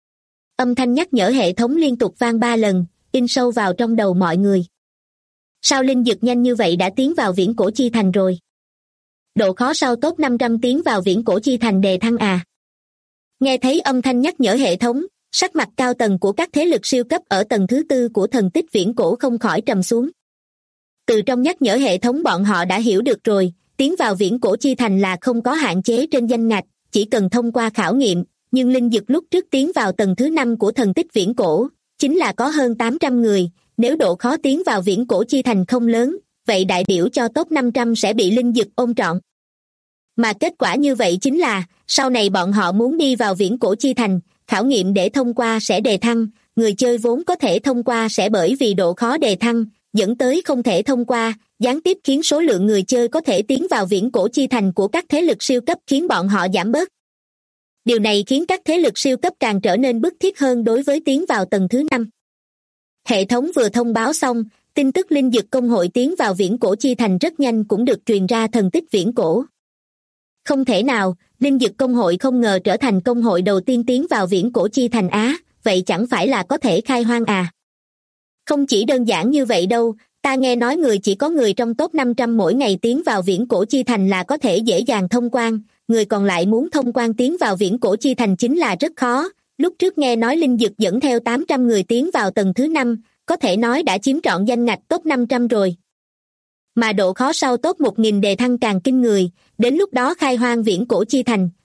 Âm thanh nhắc nhở hệ thống liên tục vang 3 lần, in sâu vào trong đầu mọi người. Sao Linh Dực nhanh như vậy đã tiến vào viễn cổ chi thành rồi? Độ khó sau top 500 tiến vào viễn cổ chi thành đề thăng à? Nghe thấy âm thanh nhắc nhở hệ thống, sắc mặt cao tầng của các thế lực siêu cấp ở tầng thứ 4 của thần tích viễn cổ không khỏi trầm xuống. Từ trong nhắc nhở hệ thống bọn họ đã hiểu được rồi, tiến vào viễn cổ chi thành là không có hạn chế trên danh ngạch, chỉ cần thông qua khảo nghiệm, nhưng Linh Dực lúc trước tiến vào tầng thứ 5 của thần tích viễn cổ, chính là có hơn 800 người, nếu độ khó tiến vào viễn cổ chi thành không lớn, vậy đại biểu cho top 500 sẽ bị Linh Dực ôm trọn. Mà kết quả như vậy chính là, sau này bọn họ muốn đi vào viễn cổ chi thành, khảo nghiệm để thông qua sẽ đề thăng, người chơi vốn có thể thông qua sẽ bởi vì độ khó đề thăng, dẫn tới không thể thông qua, gián tiếp khiến số lượng người chơi có thể tiến vào viễn cổ chi thành của các thế lực siêu cấp khiến bọn họ giảm bớt. Điều này khiến các thế lực siêu cấp càng trở nên bức thiết hơn đối với tiến vào tầng thứ 5. Hệ thống vừa thông báo xong, tin tức Linh Dực công hội tiến vào viễn cổ chi thành rất nhanh cũng được truyền ra thần tích viễn cổ. Không thể nào, Linh Dực công hội không ngờ trở thành công hội đầu tiên tiến vào viễn cổ chi thành Á, vậy chẳng phải là có thể khai hoang à? Không chỉ đơn giản như vậy đâu, ta nghe nói chỉ có người trong top 500 mỗi ngày tiến vào viễn cổ chi thành là có thể dễ dàng thông quan, người còn lại muốn thông quan tiến vào viễn cổ chi thành chính là rất khó. Lúc trước nghe nói Linh Dực dẫn theo 800 người tiến vào tầng thứ 5, có thể nói đã chiếm trọn danh ngạch top 500 rồi. Mà độ khó sau top 1000 đề thăng càng kinh người, đến lúc đó khai hoang viễn cổ chi thành,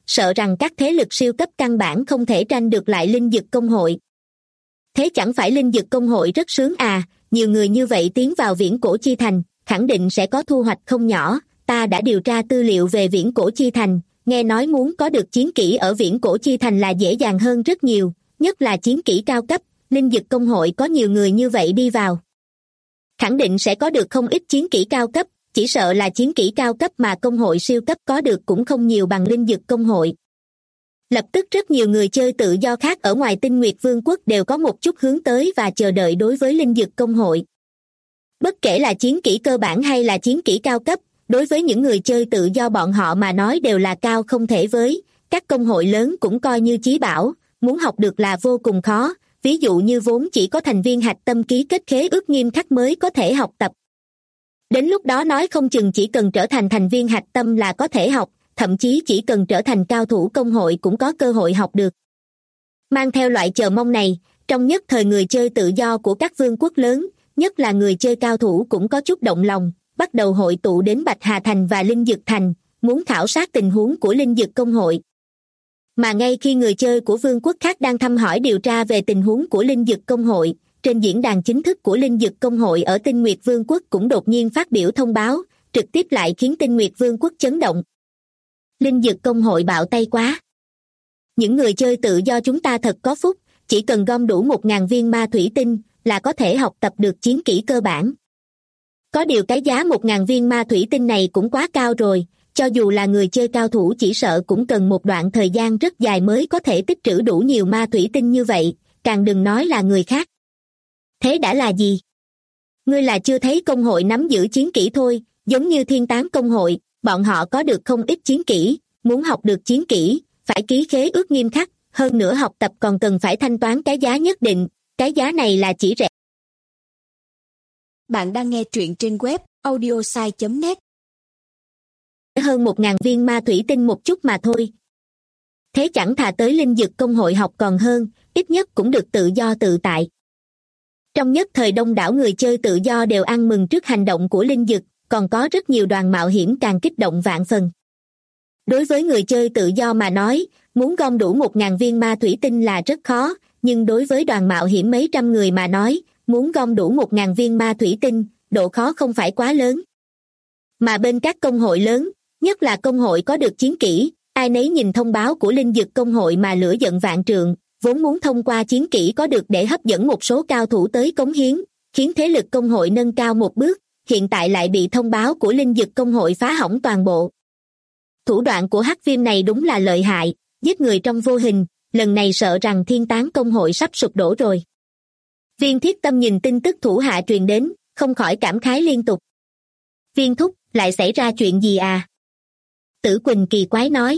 sợ rằng các thế lực siêu cấp căn bản không thể tranh được lại linh dực công hội. Thế chẳng phải linh dực công hội rất sướng à, nhiều người như vậy tiến vào viễn cổ chi thành, khẳng định sẽ có thu hoạch không nhỏ. Ta đã điều tra tư liệu về viễn cổ chi thành, nghe nói muốn có được chiến kỹ ở viễn cổ chi thành là dễ dàng hơn rất nhiều, nhất là chiến kỹ cao cấp, linh dực công hội có nhiều người như vậy đi vào. Khẳng định sẽ có được không ít chiến kỹ cao cấp, chỉ sợ là chiến kỹ cao cấp mà công hội siêu cấp có được cũng không nhiều bằng linh dực công hội. Lập tức rất nhiều người chơi tự do khác ở ngoài Tinh Nguyệt Vương quốc đều có một chút hướng tới và chờ đợi đối với linh dực công hội. Bất kể là chiến kỹ cơ bản hay là chiến kỹ cao cấp, đối với những người chơi tự do bọn họ mà nói đều là cao không thể với, các công hội lớn cũng coi như chí bảo, muốn học được là vô cùng khó, ví dụ như vốn chỉ có thành viên hạch tâm ký kết khế ước nghiêm khắc mới có thể học tập. Đến lúc đó nói không chừng chỉ cần trở thành thành viên hạch tâm là có thể học, thậm chí chỉ cần trở thành cao thủ công hội cũng có cơ hội học được. Mang theo loại chờ mong này, trong nhất thời người chơi tự do của các vương quốc lớn, nhất là người chơi cao thủ cũng có chút động lòng, bắt đầu hội tụ đến Bạch Hà Thành và Linh Dực Thành, muốn khảo sát tình huống của Linh Dực công hội. Mà ngay khi người chơi của vương quốc khác đang thăm hỏi điều tra về tình huống của Linh Dực công hội, trên diễn đàn chính thức của Linh Dực công hội ở Tinh Nguyệt Vương quốc cũng đột nhiên phát biểu thông báo, trực tiếp lại khiến Tinh Nguyệt Vương quốc chấn động. Linh Dực công hội bạo tay quá. Những người chơi tự do chúng ta thật có phúc, chỉ cần gom đủ 1.000 viên ma thủy tinh là có thể học tập được chiến kỹ cơ bản. Có điều cái giá 1.000 viên ma thủy tinh này cũng quá cao rồi, cho dù là người chơi cao thủ chỉ sợ cũng cần một đoạn thời gian rất dài mới có thể tích trữ đủ nhiều ma thủy tinh như vậy, càng đừng nói là người khác. Thế đã là gì? Ngươi là chưa thấy công hội nắm giữ chiến kỹ thôi, giống như Thiên Tán công hội, bọn họ có được không ít chiến kỹ, muốn học được chiến kỹ, phải ký khế ước nghiêm khắc, hơn nữa học tập còn cần phải thanh toán cái giá nhất định, cái giá này là chỉ rẻ. Bạn đang nghe truyện trên web audiosai.net. Hơn 1.000 viên ma thủy tinh một chút mà thôi. Thế chẳng thà tới linh dực công hội học còn hơn, ít nhất cũng được tự do tự tại. Trong nhất thời đông đảo người chơi tự do đều ăn mừng trước hành động của linh dực, còn có rất nhiều đoàn mạo hiểm càng kích động vạn phần. Đối với người chơi tự do mà nói, muốn gom đủ 1.000 viên ma thủy tinh là rất khó, nhưng đối với đoàn mạo hiểm mấy trăm người mà nói, muốn gom đủ 1.000 viên ma thủy tinh, độ khó không phải quá lớn. Mà bên các công hội lớn, nhất là công hội có được chiến kỹ, ai nấy nhìn thông báo của linh dực công hội mà lửa giận vạn trượng, vốn muốn thông qua chiến kỹ có được để hấp dẫn một số cao thủ tới cống hiến, khiến thế lực công hội nâng cao một bước, hiện tại lại bị thông báo của linh dực công hội phá hỏng toàn bộ. Thủ đoạn của hắc viêm này đúng là lợi hại, giết người trong vô hình, lần này sợ rằng Thiên Tán công hội sắp sụp đổ rồi. Viên Thiết Tâm nhìn tin tức thủ hạ truyền đến, không khỏi cảm khái liên tục. Viên thúc, lại xảy ra chuyện gì à? Tử Quỳnh kỳ quái nói.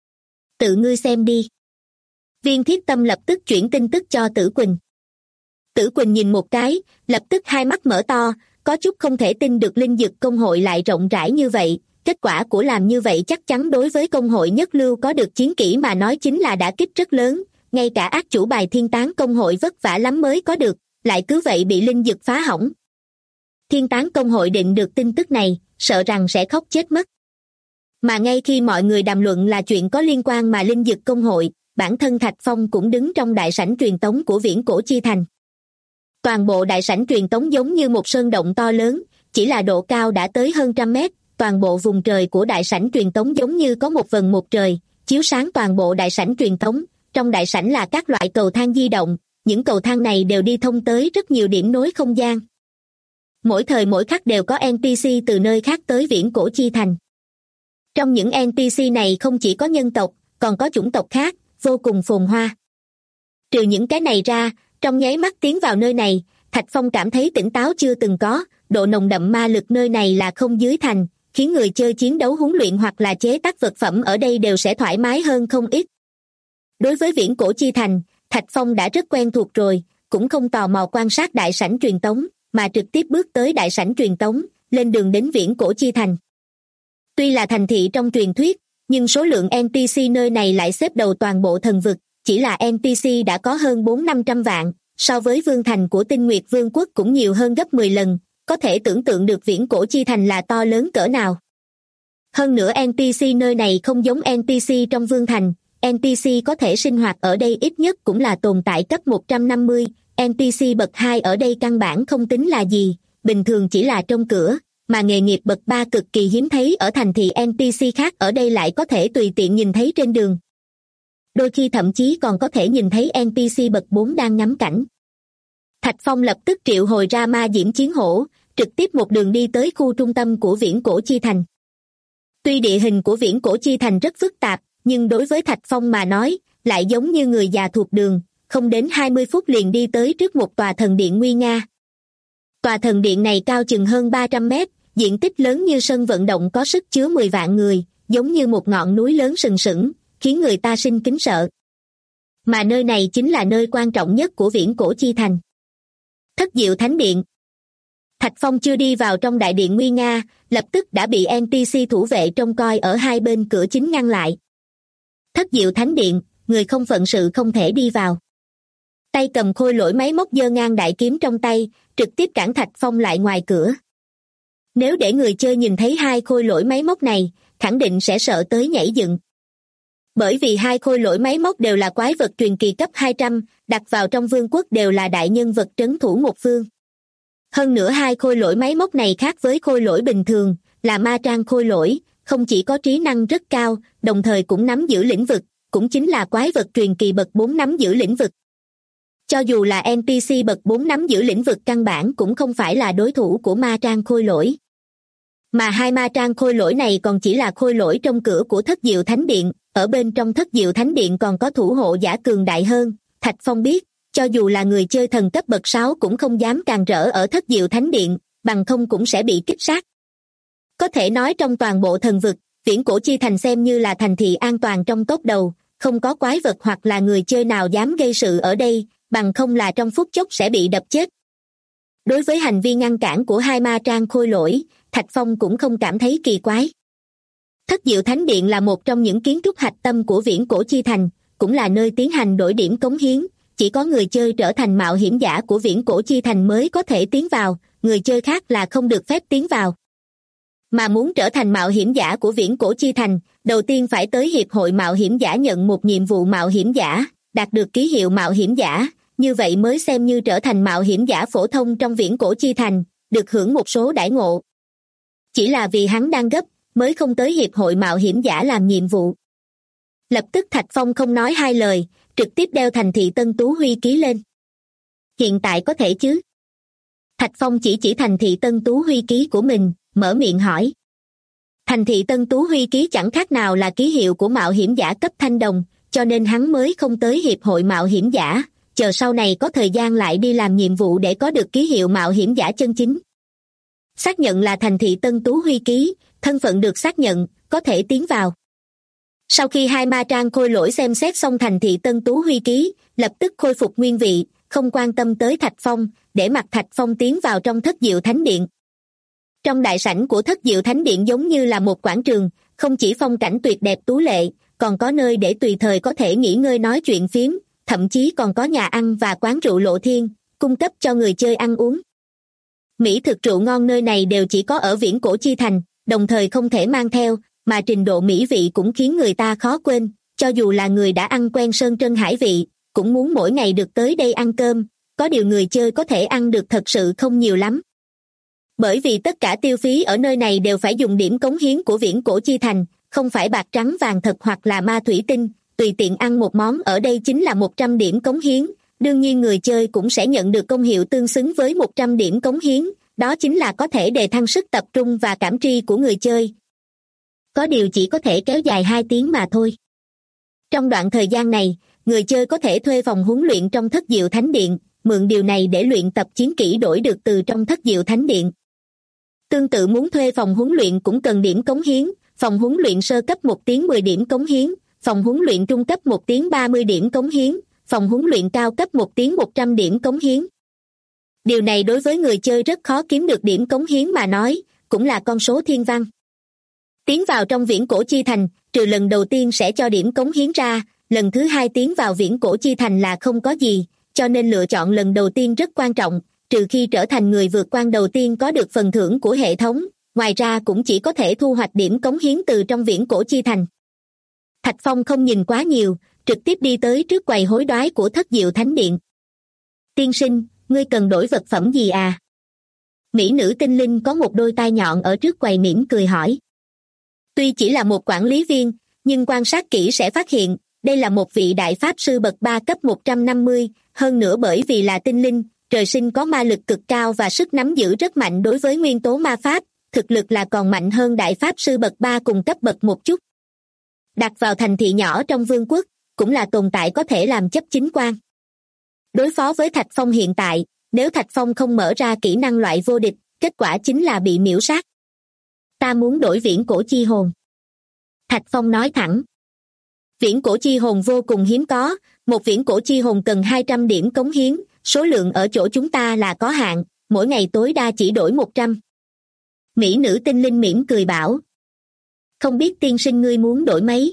Tự ngươi xem đi. Viên Thiết Tâm lập tức chuyển tin tức cho Tử Quỳnh. Tử Quỳnh nhìn một cái, lập tức hai mắt mở to, có chút không thể tin được linh dực công hội lại rộng rãi như vậy. Kết quả của làm như vậy chắc chắn đối với công hội nhất lưu có được chiến kỹ mà nói chính là đả kích rất lớn, ngay cả ác chủ bài Thiên Tán công hội vất vả lắm mới có được, lại cứ vậy bị linh dực phá hỏng. Thiên Tán công hội định được tin tức này, sợ rằng sẽ khóc chết mất. Mà ngay khi mọi người đàm luận là chuyện có liên quan mà linh dực công hội, bản thân Thạch Phong cũng đứng trong đại sảnh truyền tống của viễn cổ chi thành. Toàn bộ đại sảnh truyền tống giống như một sơn động to lớn, chỉ là độ cao đã tới hơn 100 mét, toàn bộ vùng trời của đại sảnh truyền tống giống như có một vầng một trời, chiếu sáng toàn bộ đại sảnh truyền tống. Trong đại sảnh là các loại cầu thang di động, những cầu thang này đều đi thông tới rất nhiều điểm nối không gian. Mỗi thời mỗi khắc đều có NPC từ nơi khác tới viễn cổ chi thành. Trong những NPC này không chỉ có nhân tộc, còn có chủng tộc khác, vô cùng phồn hoa. Trừ những cái này ra, trong nháy mắt tiến vào nơi này, Thạch Phong cảm thấy tỉnh táo chưa từng có, độ nồng đậm ma lực nơi này là không dưới thành, khiến người chơi chiến đấu huấn luyện hoặc là chế tác vật phẩm ở đây đều sẽ thoải mái hơn không ít. Đối với viễn cổ chi thành, Thạch Phong đã rất quen thuộc rồi, cũng không tò mò quan sát đại sảnh truyền tống, mà trực tiếp bước tới đại sảnh truyền tống, lên đường đến viễn cổ chi thành. Tuy là thành thị trong truyền thuyết, nhưng số lượng NPC nơi này lại xếp đầu toàn bộ thần vực, chỉ là NPC đã có hơn 400-500 vạn, so với vương thành của Tinh Nguyệt Vương quốc cũng nhiều hơn gấp 10 lần, có thể tưởng tượng được viễn cổ chi thành là to lớn cỡ nào. Hơn nữa NPC nơi này không giống NPC trong Vương Thành, NPC có thể sinh hoạt ở đây ít nhất cũng là tồn tại cấp 150, NPC bậc 2 ở đây căn bản không tính là gì, bình thường chỉ là trông cửa, mà nghề nghiệp bậc 3 cực kỳ hiếm thấy ở thành thị NPC khác ở đây lại có thể tùy tiện nhìn thấy trên đường. Đôi khi thậm chí còn có thể nhìn thấy NPC bậc 4 đang ngắm cảnh. Thạch Phong lập tức triệu hồi ra ma diễm chiến hổ, trực tiếp một đường đi tới khu trung tâm của Viễn Cổ Chi Thành. Tuy địa hình của Viễn Cổ Chi Thành rất phức tạp, nhưng đối với Thạch Phong mà nói, lại giống như người già thuộc đường, không đến 20 phút liền đi tới trước một tòa thần điện nguy nga. Tòa thần điện này cao chừng hơn 300 mét, diện tích lớn như sân vận động có sức chứa 10 vạn người, giống như một ngọn núi lớn sừng sững, khiến người ta sinh kính sợ. Mà nơi này chính là nơi quan trọng nhất của Viễn Cổ Chi Thành. Thất Diệu Thánh Điện. Thạch Phong chưa đi vào trong đại điện nguy nga, lập tức đã bị NPC thủ vệ trông coi ở hai bên cửa chính ngăn lại. Thất Diệu Thánh Điện, người không phận sự không thể đi vào. Tay cầm khôi lỗi máy móc giơ ngang đại kiếm trong tay, trực tiếp cản Thạch Phong lại ngoài cửa. Nếu để người chơi nhìn thấy hai khôi lỗi máy móc này, khẳng định sẽ sợ tới nhảy dựng. Bởi vì hai khôi lỗi máy móc đều là quái vật truyền kỳ cấp 200, đặt vào trong vương quốc đều là đại nhân vật trấn thủ một phương. Hơn nữa hai khôi lỗi máy móc này khác với khôi lỗi bình thường, là ma trang khôi lỗi, không chỉ có trí năng rất cao, đồng thời cũng nắm giữ lĩnh vực, cũng chính là quái vật truyền kỳ bậc 4 nắm giữ lĩnh vực. Cho dù là NPC bậc 4 nắm giữ lĩnh vực căn bản cũng không phải là đối thủ của ma trang khôi lỗi. Mà hai ma trang khôi lỗi này còn chỉ là khôi lỗi trong cửa của Thất Diệu Thánh Điện, ở bên trong Thất Diệu Thánh Điện còn có thủ hộ giả cường đại hơn. Thạch Phong biết, cho dù là người chơi thần cấp bậc 6 cũng không dám càn rỡ ở Thất Diệu Thánh Điện, bằng không cũng sẽ bị kích sát. Có thể nói trong toàn bộ thần vực, Viễn Cổ Chi Thành xem như là thành thị an toàn trong top đầu, không có quái vật hoặc là người chơi nào dám gây sự ở đây, bằng không là trong phút chốc sẽ bị đập chết. Đối với hành vi ngăn cản của hai ma trang khôi lỗi, Thạch Phong cũng không cảm thấy kỳ quái. Thất Diệu Thánh Điện là một trong những kiến trúc hạch tâm của Viễn Cổ Chi Thành, cũng là nơi tiến hành đổi điểm cống hiến, chỉ có người chơi trở thành mạo hiểm giả của Viễn Cổ Chi Thành mới có thể tiến vào, người chơi khác là không được phép tiến vào. Mà muốn trở thành mạo hiểm giả của Viễn Cổ Chi Thành, đầu tiên phải tới Hiệp hội Mạo hiểm giả nhận một nhiệm vụ mạo hiểm giả, đạt được ký hiệu mạo hiểm giả, như vậy mới xem như trở thành mạo hiểm giả phổ thông trong Viễn Cổ Chi Thành, được hưởng một số đãi ngộ. Chỉ là vì hắn đang gấp, mới không tới Hiệp hội Mạo hiểm giả làm nhiệm vụ. Lập tức Thạch Phong không nói hai lời, trực tiếp đeo thành thị Tân Tú Huy ký lên. Hiện tại có thể chứ? Thạch Phong chỉ thành thị Tân Tú Huy ký của mình, mở miệng hỏi. Thành thị Tân Tú Huy ký chẳng khác nào là ký hiệu của mạo hiểm giả cấp thanh đồng, cho nên hắn mới không tới Hiệp hội Mạo hiểm giả, chờ sau này có thời gian lại đi làm nhiệm vụ để có được ký hiệu mạo hiểm giả chân chính. Xác nhận là thành thị Tân Tú Huy ký, thân phận được xác nhận, có thể tiến vào. Sau khi hai ma trang khôi lỗi xem xét xong thành thị Tân Tú Huy ký, lập tức khôi phục nguyên vị, không quan tâm tới Thạch Phong, để mặc Thạch Phong tiến vào trong Thất Diệu Thánh Điện. Trong đại sảnh của Thất Diệu Thánh Điện giống như là một quảng trường, không chỉ phong cảnh tuyệt đẹp tú lệ, còn có nơi để tùy thời có thể nghỉ ngơi nói chuyện phiếm, thậm chí còn có nhà ăn và quán rượu lộ thiên, cung cấp cho người chơi ăn uống. Mỹ thực rượu ngon nơi này đều chỉ có ở Viễn Cổ Chi Thành, đồng thời không thể mang theo, mà trình độ mỹ vị cũng khiến người ta khó quên, cho dù là người đã ăn quen sơn trân hải vị, cũng muốn mỗi ngày được tới đây ăn cơm, có điều người chơi có thể ăn được thật sự không nhiều lắm. Bởi vì tất cả tiêu phí ở nơi này đều phải dùng điểm cống hiến của Viễn Cổ Chi Thành, không phải bạc trắng vàng thật hoặc là ma thủy tinh, tùy tiện ăn một món ở đây chính là 100 điểm cống hiến, đương nhiên người chơi cũng sẽ nhận được công hiệu tương xứng với 100 điểm cống hiến, đó chính là có thể đề thăng sức tập trung và cảm tri của người chơi. Có điều chỉ có thể kéo dài 2 tiếng mà thôi. Trong đoạn thời gian này, người chơi có thể thuê phòng huấn luyện trong Thất Diệu Thánh Điện, mượn điều này để luyện tập chiến kỹ đổi được từ trong Thất Diệu Thánh Điện. Tương tự muốn thuê phòng huấn luyện cũng cần điểm cống hiến, phòng huấn luyện sơ cấp 1 tiếng 10 điểm cống hiến, phòng huấn luyện trung cấp 1 tiếng 30 điểm cống hiến, phòng huấn luyện cao cấp 1 tiếng 100 điểm cống hiến. Điều này đối với người chơi rất khó kiếm được điểm cống hiến mà nói, cũng là con số thiên văn. Tiến vào trong Viễn Cổ Chi Thành, trừ lần đầu tiên sẽ cho điểm cống hiến ra, lần thứ 2 tiến vào Viễn Cổ Chi Thành là không có gì, cho nên lựa chọn lần đầu tiên rất quan trọng, trừ khi trở thành người vượt quan đầu tiên có được phần thưởng của hệ thống, ngoài ra cũng chỉ có thể thu hoạch điểm cống hiến từ trong viễn cổ chi thành. Thạch Phong không nhìn quá nhiều, trực tiếp đi tới trước quầy hối đoái của Thất Diệu Thánh Điện. Tiên sinh, ngươi cần đổi vật phẩm gì à? Mỹ nữ tinh linh có một đôi tai nhọn ở trước quầy mỉm cười hỏi. Tuy chỉ là một quản lý viên, nhưng quan sát kỹ sẽ phát hiện, đây là một vị đại pháp sư bậc 3 cấp 150, hơn nữa bởi vì là tinh linh, trời sinh có ma lực cực cao và sức nắm giữ rất mạnh đối với nguyên tố ma pháp, thực lực là còn mạnh hơn đại pháp sư bậc 3 cùng cấp bậc một chút. Đặt vào thành thị nhỏ trong vương quốc, cũng là tồn tại có thể làm chấp chính quan. Đối phó với Thạch Phong hiện tại, nếu Thạch Phong không mở ra kỹ năng loại vô địch, kết quả chính là bị miễu sát. Ta muốn đổi viễn cổ chi hồn. Thạch Phong nói thẳng. Viễn cổ chi hồn vô cùng hiếm có, một viễn cổ chi hồn cần 200 điểm cống hiến, số lượng ở chỗ chúng ta là có hạn, mỗi ngày tối đa chỉ đổi 100. Mỹ nữ tinh linh mỉm cười bảo. Không biết tiên sinh ngươi muốn đổi mấy?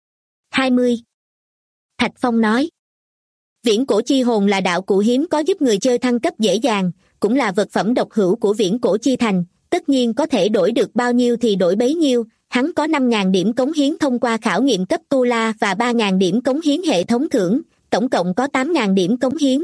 20. Thạch Phong nói. Viễn cổ chi hồn là đạo cụ hiếm có giúp người chơi thăng cấp dễ dàng, cũng là vật phẩm độc hữu của viễn cổ chi thành, tất nhiên có thể đổi được bao nhiêu thì đổi bấy nhiêu. Hắn có 5.000 điểm cống hiến thông qua khảo nghiệm cấp tu la và 3.000 điểm cống hiến hệ thống thưởng, tổng cộng có 8.000 điểm cống hiến.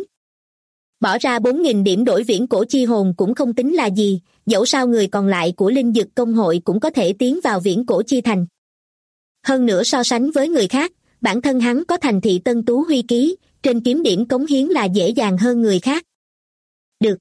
Bỏ ra 4.000 điểm đổi viễn cổ chi hồn cũng không tính là gì, dẫu sao người còn lại của linh dực công hội cũng có thể tiến vào viễn cổ chi thành. Hơn nữa so sánh với người khác, bản thân hắn có thành thị Tân Tú huy ký, trên kiếm điểm cống hiến là dễ dàng hơn người khác. Được.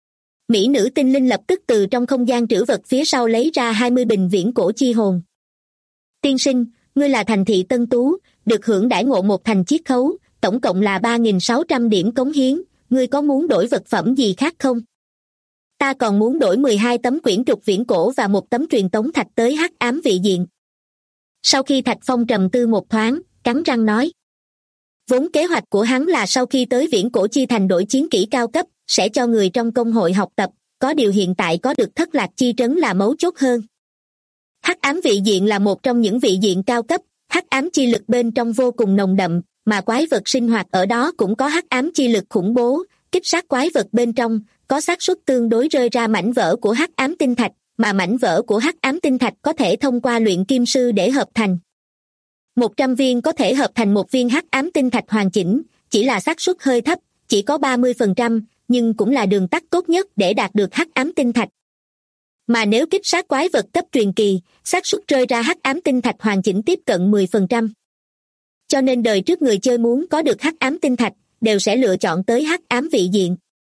Mỹ nữ tinh linh lập tức từ trong không gian trữ vật phía sau lấy ra 20 bình viễn cổ chi hồn. Tiên sinh, ngươi là thành thị Tân Tú, được hưởng đãi ngộ một thành chiết khấu, tổng cộng là 3.600 điểm cống hiến, ngươi có muốn đổi vật phẩm gì khác không? Ta còn muốn đổi 12 tấm quyển trục viễn cổ và một tấm truyền tống thạch tới hắc ám vị diện. Sau khi Thạch Phong trầm tư một thoáng, cắn răng nói. Vốn kế hoạch của hắn là sau khi tới viễn cổ chi thành đổi chiến kỹ cao cấp, sẽ cho người trong công hội học tập, có điều hiện tại có được Thất Lạc chi trấn là mấu chốt hơn. Hắc ám vị diện là một trong những vị diện cao cấp, hắc ám chi lực bên trong vô cùng nồng đậm, mà quái vật sinh hoạt ở đó cũng có hắc ám chi lực khủng bố, kích sát quái vật bên trong, có xác suất tương đối rơi ra mảnh vỡ của hắc ám tinh thạch, mà mảnh vỡ của hắc ám tinh thạch có thể thông qua luyện kim sư để hợp thành. 100 viên có thể hợp thành một viên hắc ám tinh thạch hoàn chỉnh, chỉ là xác suất hơi thấp, chỉ có 30%, nhưng cũng là đường tắt tốt nhất để đạt được hắc ám tinh thạch. Mà nếu kích sát quái vật cấp truyền kỳ, xác suất rơi ra hắc ám tinh thạch hoàn chỉnh tiếp cận 10%. Cho nên đời trước người chơi muốn có được hắc ám tinh thạch, đều sẽ lựa chọn tới hắc ám vị diện.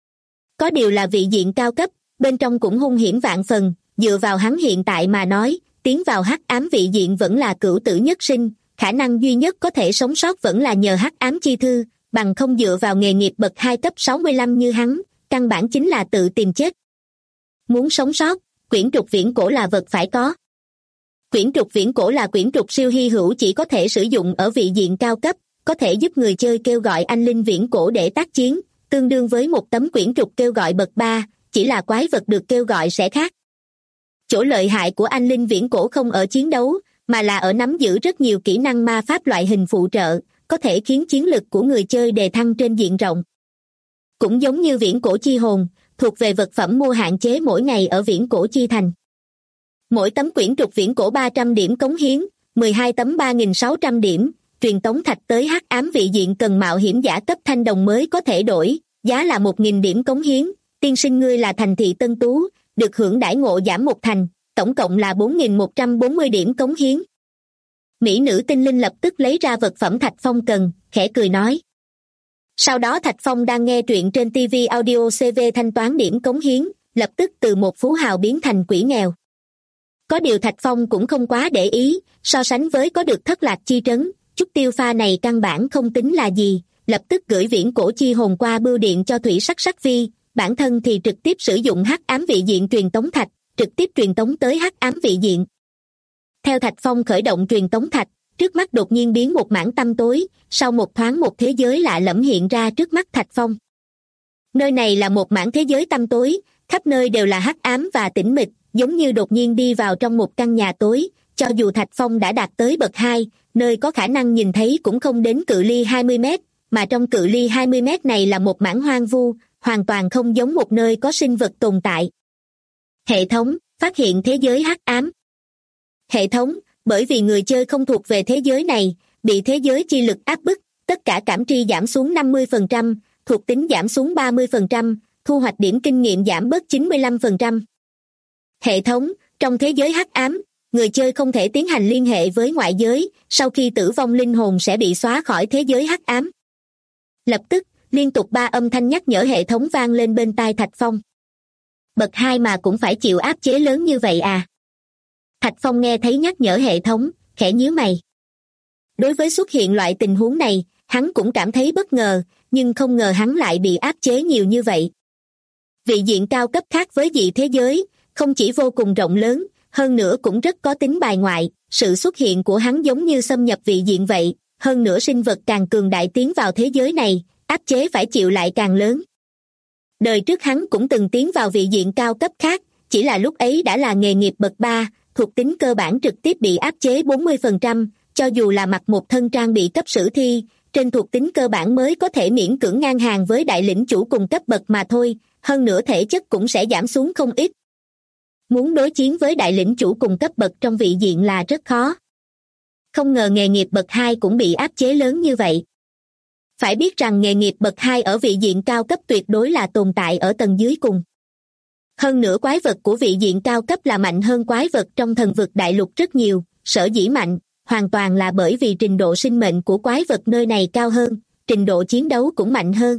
Có điều là vị diện cao cấp, bên trong cũng hung hiểm vạn phần, dựa vào hắn hiện tại mà nói, tiến vào hắc ám vị diện vẫn là cửu tử nhất sinh, khả năng duy nhất có thể sống sót vẫn là nhờ hắc ám chi thư, bằng không dựa vào nghề nghiệp bậc 2 cấp 65 như hắn, căn bản chính là tự tìm chết. Muốn sống sót, quyển trục viễn cổ là vật phải có. Quyển trục viễn cổ là quyển trục siêu hy hữu chỉ có thể sử dụng ở vị diện cao cấp, có thể giúp người chơi kêu gọi anh linh viễn cổ để tác chiến, tương đương với một tấm quyển trục kêu gọi bậc 3, chỉ là quái vật được kêu gọi sẽ khác. Chỗ lợi hại của anh linh viễn cổ không ở chiến đấu, mà là ở nắm giữ rất nhiều kỹ năng ma pháp loại hình phụ trợ, có thể khiến chiến lực của người chơi đề thăng trên diện rộng. Cũng giống như viễn cổ chi hồn, thuộc về vật phẩm mua hạn chế mỗi ngày ở viễn cổ chi thành. Mỗi tấm quyển trục viễn cổ 300 điểm cống hiến, 12 tấm 3.600 điểm, truyền tống thạch tới hắc ám vị diện cần mạo hiểm giả cấp thanh đồng mới có thể đổi, giá là 1.000 điểm cống hiến, tiên sinh ngươi là thành thị Tân Tú, được hưởng đãi ngộ giảm một thành, tổng cộng là 4.140 điểm cống hiến. Mỹ nữ tinh linh lập tức lấy ra vật phẩm Thạch Phong cần, khẽ cười nói. Sau đó Thạch Phong đang nghe truyện trên TV Audio CV thanh toán điểm cống hiến, lập tức từ một phú hào biến thành quỷ nghèo. Có điều Thạch Phong cũng không quá để ý, so sánh với có được Thất Lạc chi trấn, chút tiêu pha này căn bản không tính là gì, lập tức gửi viễn cổ chi hồn qua bưu điện cho Thủy Sắc Sắc Vi, bản thân thì trực tiếp sử dụng hắc ám vị diện truyền tống thạch, trực tiếp truyền tống tới hắc ám vị diện. Theo Thạch Phong khởi động truyền tống thạch, trước mắt đột nhiên biến một mảng tăm tối, sau một thoáng một thế giới lạ lẫm hiện ra trước mắt Thạch Phong. Nơi này là một mảng thế giới tăm tối, khắp nơi đều là hắc ám và tĩnh mịch, giống như đột nhiên đi vào trong một căn nhà tối, cho dù Thạch Phong đã đạt tới bậc 2, nơi có khả năng nhìn thấy cũng không đến cự ly 20 mét, mà trong cự ly 20 mét này là một mảng hoang vu, hoàn toàn không giống một nơi có sinh vật tồn tại. Hệ thống, Phát hiện thế giới hắc ám. Hệ thống, bởi vì người chơi không thuộc về thế giới này, bị thế giới chi lực áp bức, tất cả cảm tri giảm xuống 50%, thuộc tính giảm xuống 30%, thu hoạch điểm kinh nghiệm giảm bớt 95%. Hệ thống, trong thế giới hắc ám, người chơi không thể tiến hành liên hệ với ngoại giới, sau khi tử vong linh hồn sẽ bị xóa khỏi thế giới hắc ám. Lập tức, liên tục 3 âm thanh nhắc nhở hệ thống vang lên bên tai Thạch Phong. Bậc 2 mà cũng phải chịu áp chế lớn như vậy à? Thạch Phong nghe thấy nhắc nhở hệ thống, khẽ nhíu mày. Đối với xuất hiện loại tình huống này, hắn cũng cảm thấy bất ngờ, nhưng không ngờ hắn lại bị áp chế nhiều như vậy. Vị diện cao cấp khác với dị thế giới, không chỉ vô cùng rộng lớn, hơn nữa cũng rất có tính bài ngoại, sự xuất hiện của hắn giống như xâm nhập vị diện vậy, hơn nữa sinh vật càng cường đại tiến vào thế giới này, áp chế phải chịu lại càng lớn. Đời trước hắn cũng từng tiến vào vị diện cao cấp khác, chỉ là lúc ấy đã là nghề nghiệp bậc 3, thuộc tính cơ bản trực tiếp bị áp chế 40%, cho dù là mặc một thân trang bị cấp sử thi, trên thuộc tính cơ bản mới có thể miễn cưỡng ngang hàng với đại lĩnh chủ cùng cấp bậc mà thôi, hơn nữa thể chất cũng sẽ giảm xuống không ít. Muốn đối chiến với đại lĩnh chủ cùng cấp bậc trong vị diện là rất khó. Không ngờ nghề nghiệp bậc 2 cũng bị áp chế lớn như vậy. Phải biết rằng nghề nghiệp bậc 2 ở vị diện cao cấp tuyệt đối là tồn tại ở tầng dưới cùng. Hơn nữa quái vật của vị diện cao cấp là mạnh hơn quái vật trong thần vực đại lục rất nhiều, sở dĩ mạnh, hoàn toàn là bởi vì trình độ sinh mệnh của quái vật nơi này cao hơn, trình độ chiến đấu cũng mạnh hơn.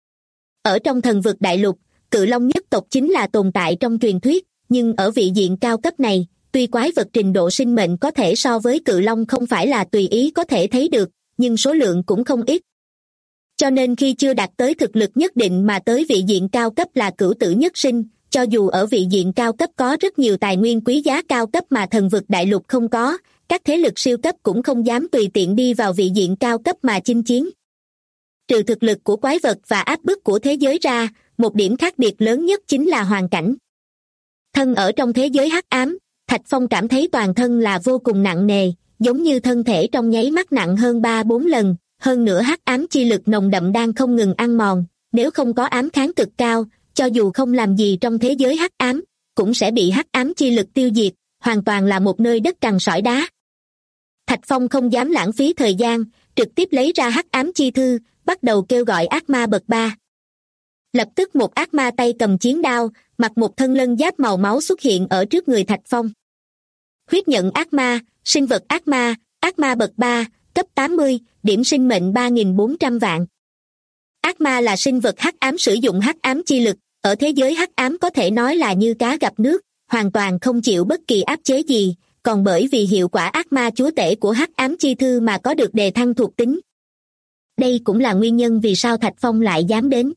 Ở trong thần vực đại lục, Cự Long nhất tộc chính là tồn tại trong truyền thuyết, nhưng ở vị diện cao cấp này, tuy quái vật trình độ sinh mệnh có thể so với Cự Long không phải là tùy ý có thể thấy được, nhưng số lượng cũng không ít. Cho nên khi chưa đạt tới thực lực nhất định mà tới vị diện cao cấp là cửu tử nhất sinh, cho dù ở vị diện cao cấp có rất nhiều tài nguyên quý giá cao cấp mà thần vực đại lục không có, các thế lực siêu cấp cũng không dám tùy tiện đi vào vị diện cao cấp mà chinh chiến. Trừ thực lực của quái vật và áp bức của thế giới ra, một điểm khác biệt lớn nhất chính là hoàn cảnh. Thân ở trong thế giới hắc ám, Thạch Phong cảm thấy toàn thân là vô cùng nặng nề, giống như thân thể trong nháy mắt nặng hơn 3-4 lần, hơn nữa hắc ám chi lực nồng đậm đang không ngừng ăn mòn, nếu không có ám kháng cực cao, cho dù không làm gì trong thế giới hắc ám, cũng sẽ bị hắc ám chi lực tiêu diệt, hoàn toàn là một nơi đất cằn sỏi đá. Thạch Phong không dám lãng phí thời gian, trực tiếp lấy ra hắc ám chi thư, bắt đầu kêu gọi ác ma bậc 3. Lập tức một ác ma tay cầm chiến đao, mặc một thân lân giáp màu máu xuất hiện ở trước người Thạch Phong. Huyết nhận ác ma, sinh vật ác ma bậc 3, cấp 80, điểm sinh mệnh 3.400 vạn. Ác ma là sinh vật hắc ám sử dụng hắc ám chi lực, ở thế giới hắc ám có thể nói là như cá gặp nước, hoàn toàn không chịu bất kỳ áp chế gì, còn bởi vì hiệu quả ác ma chúa tể của hắc ám chi thư mà có được đề thăng thuộc tính. Đây cũng là nguyên nhân vì sao Thạch Phong lại dám đến.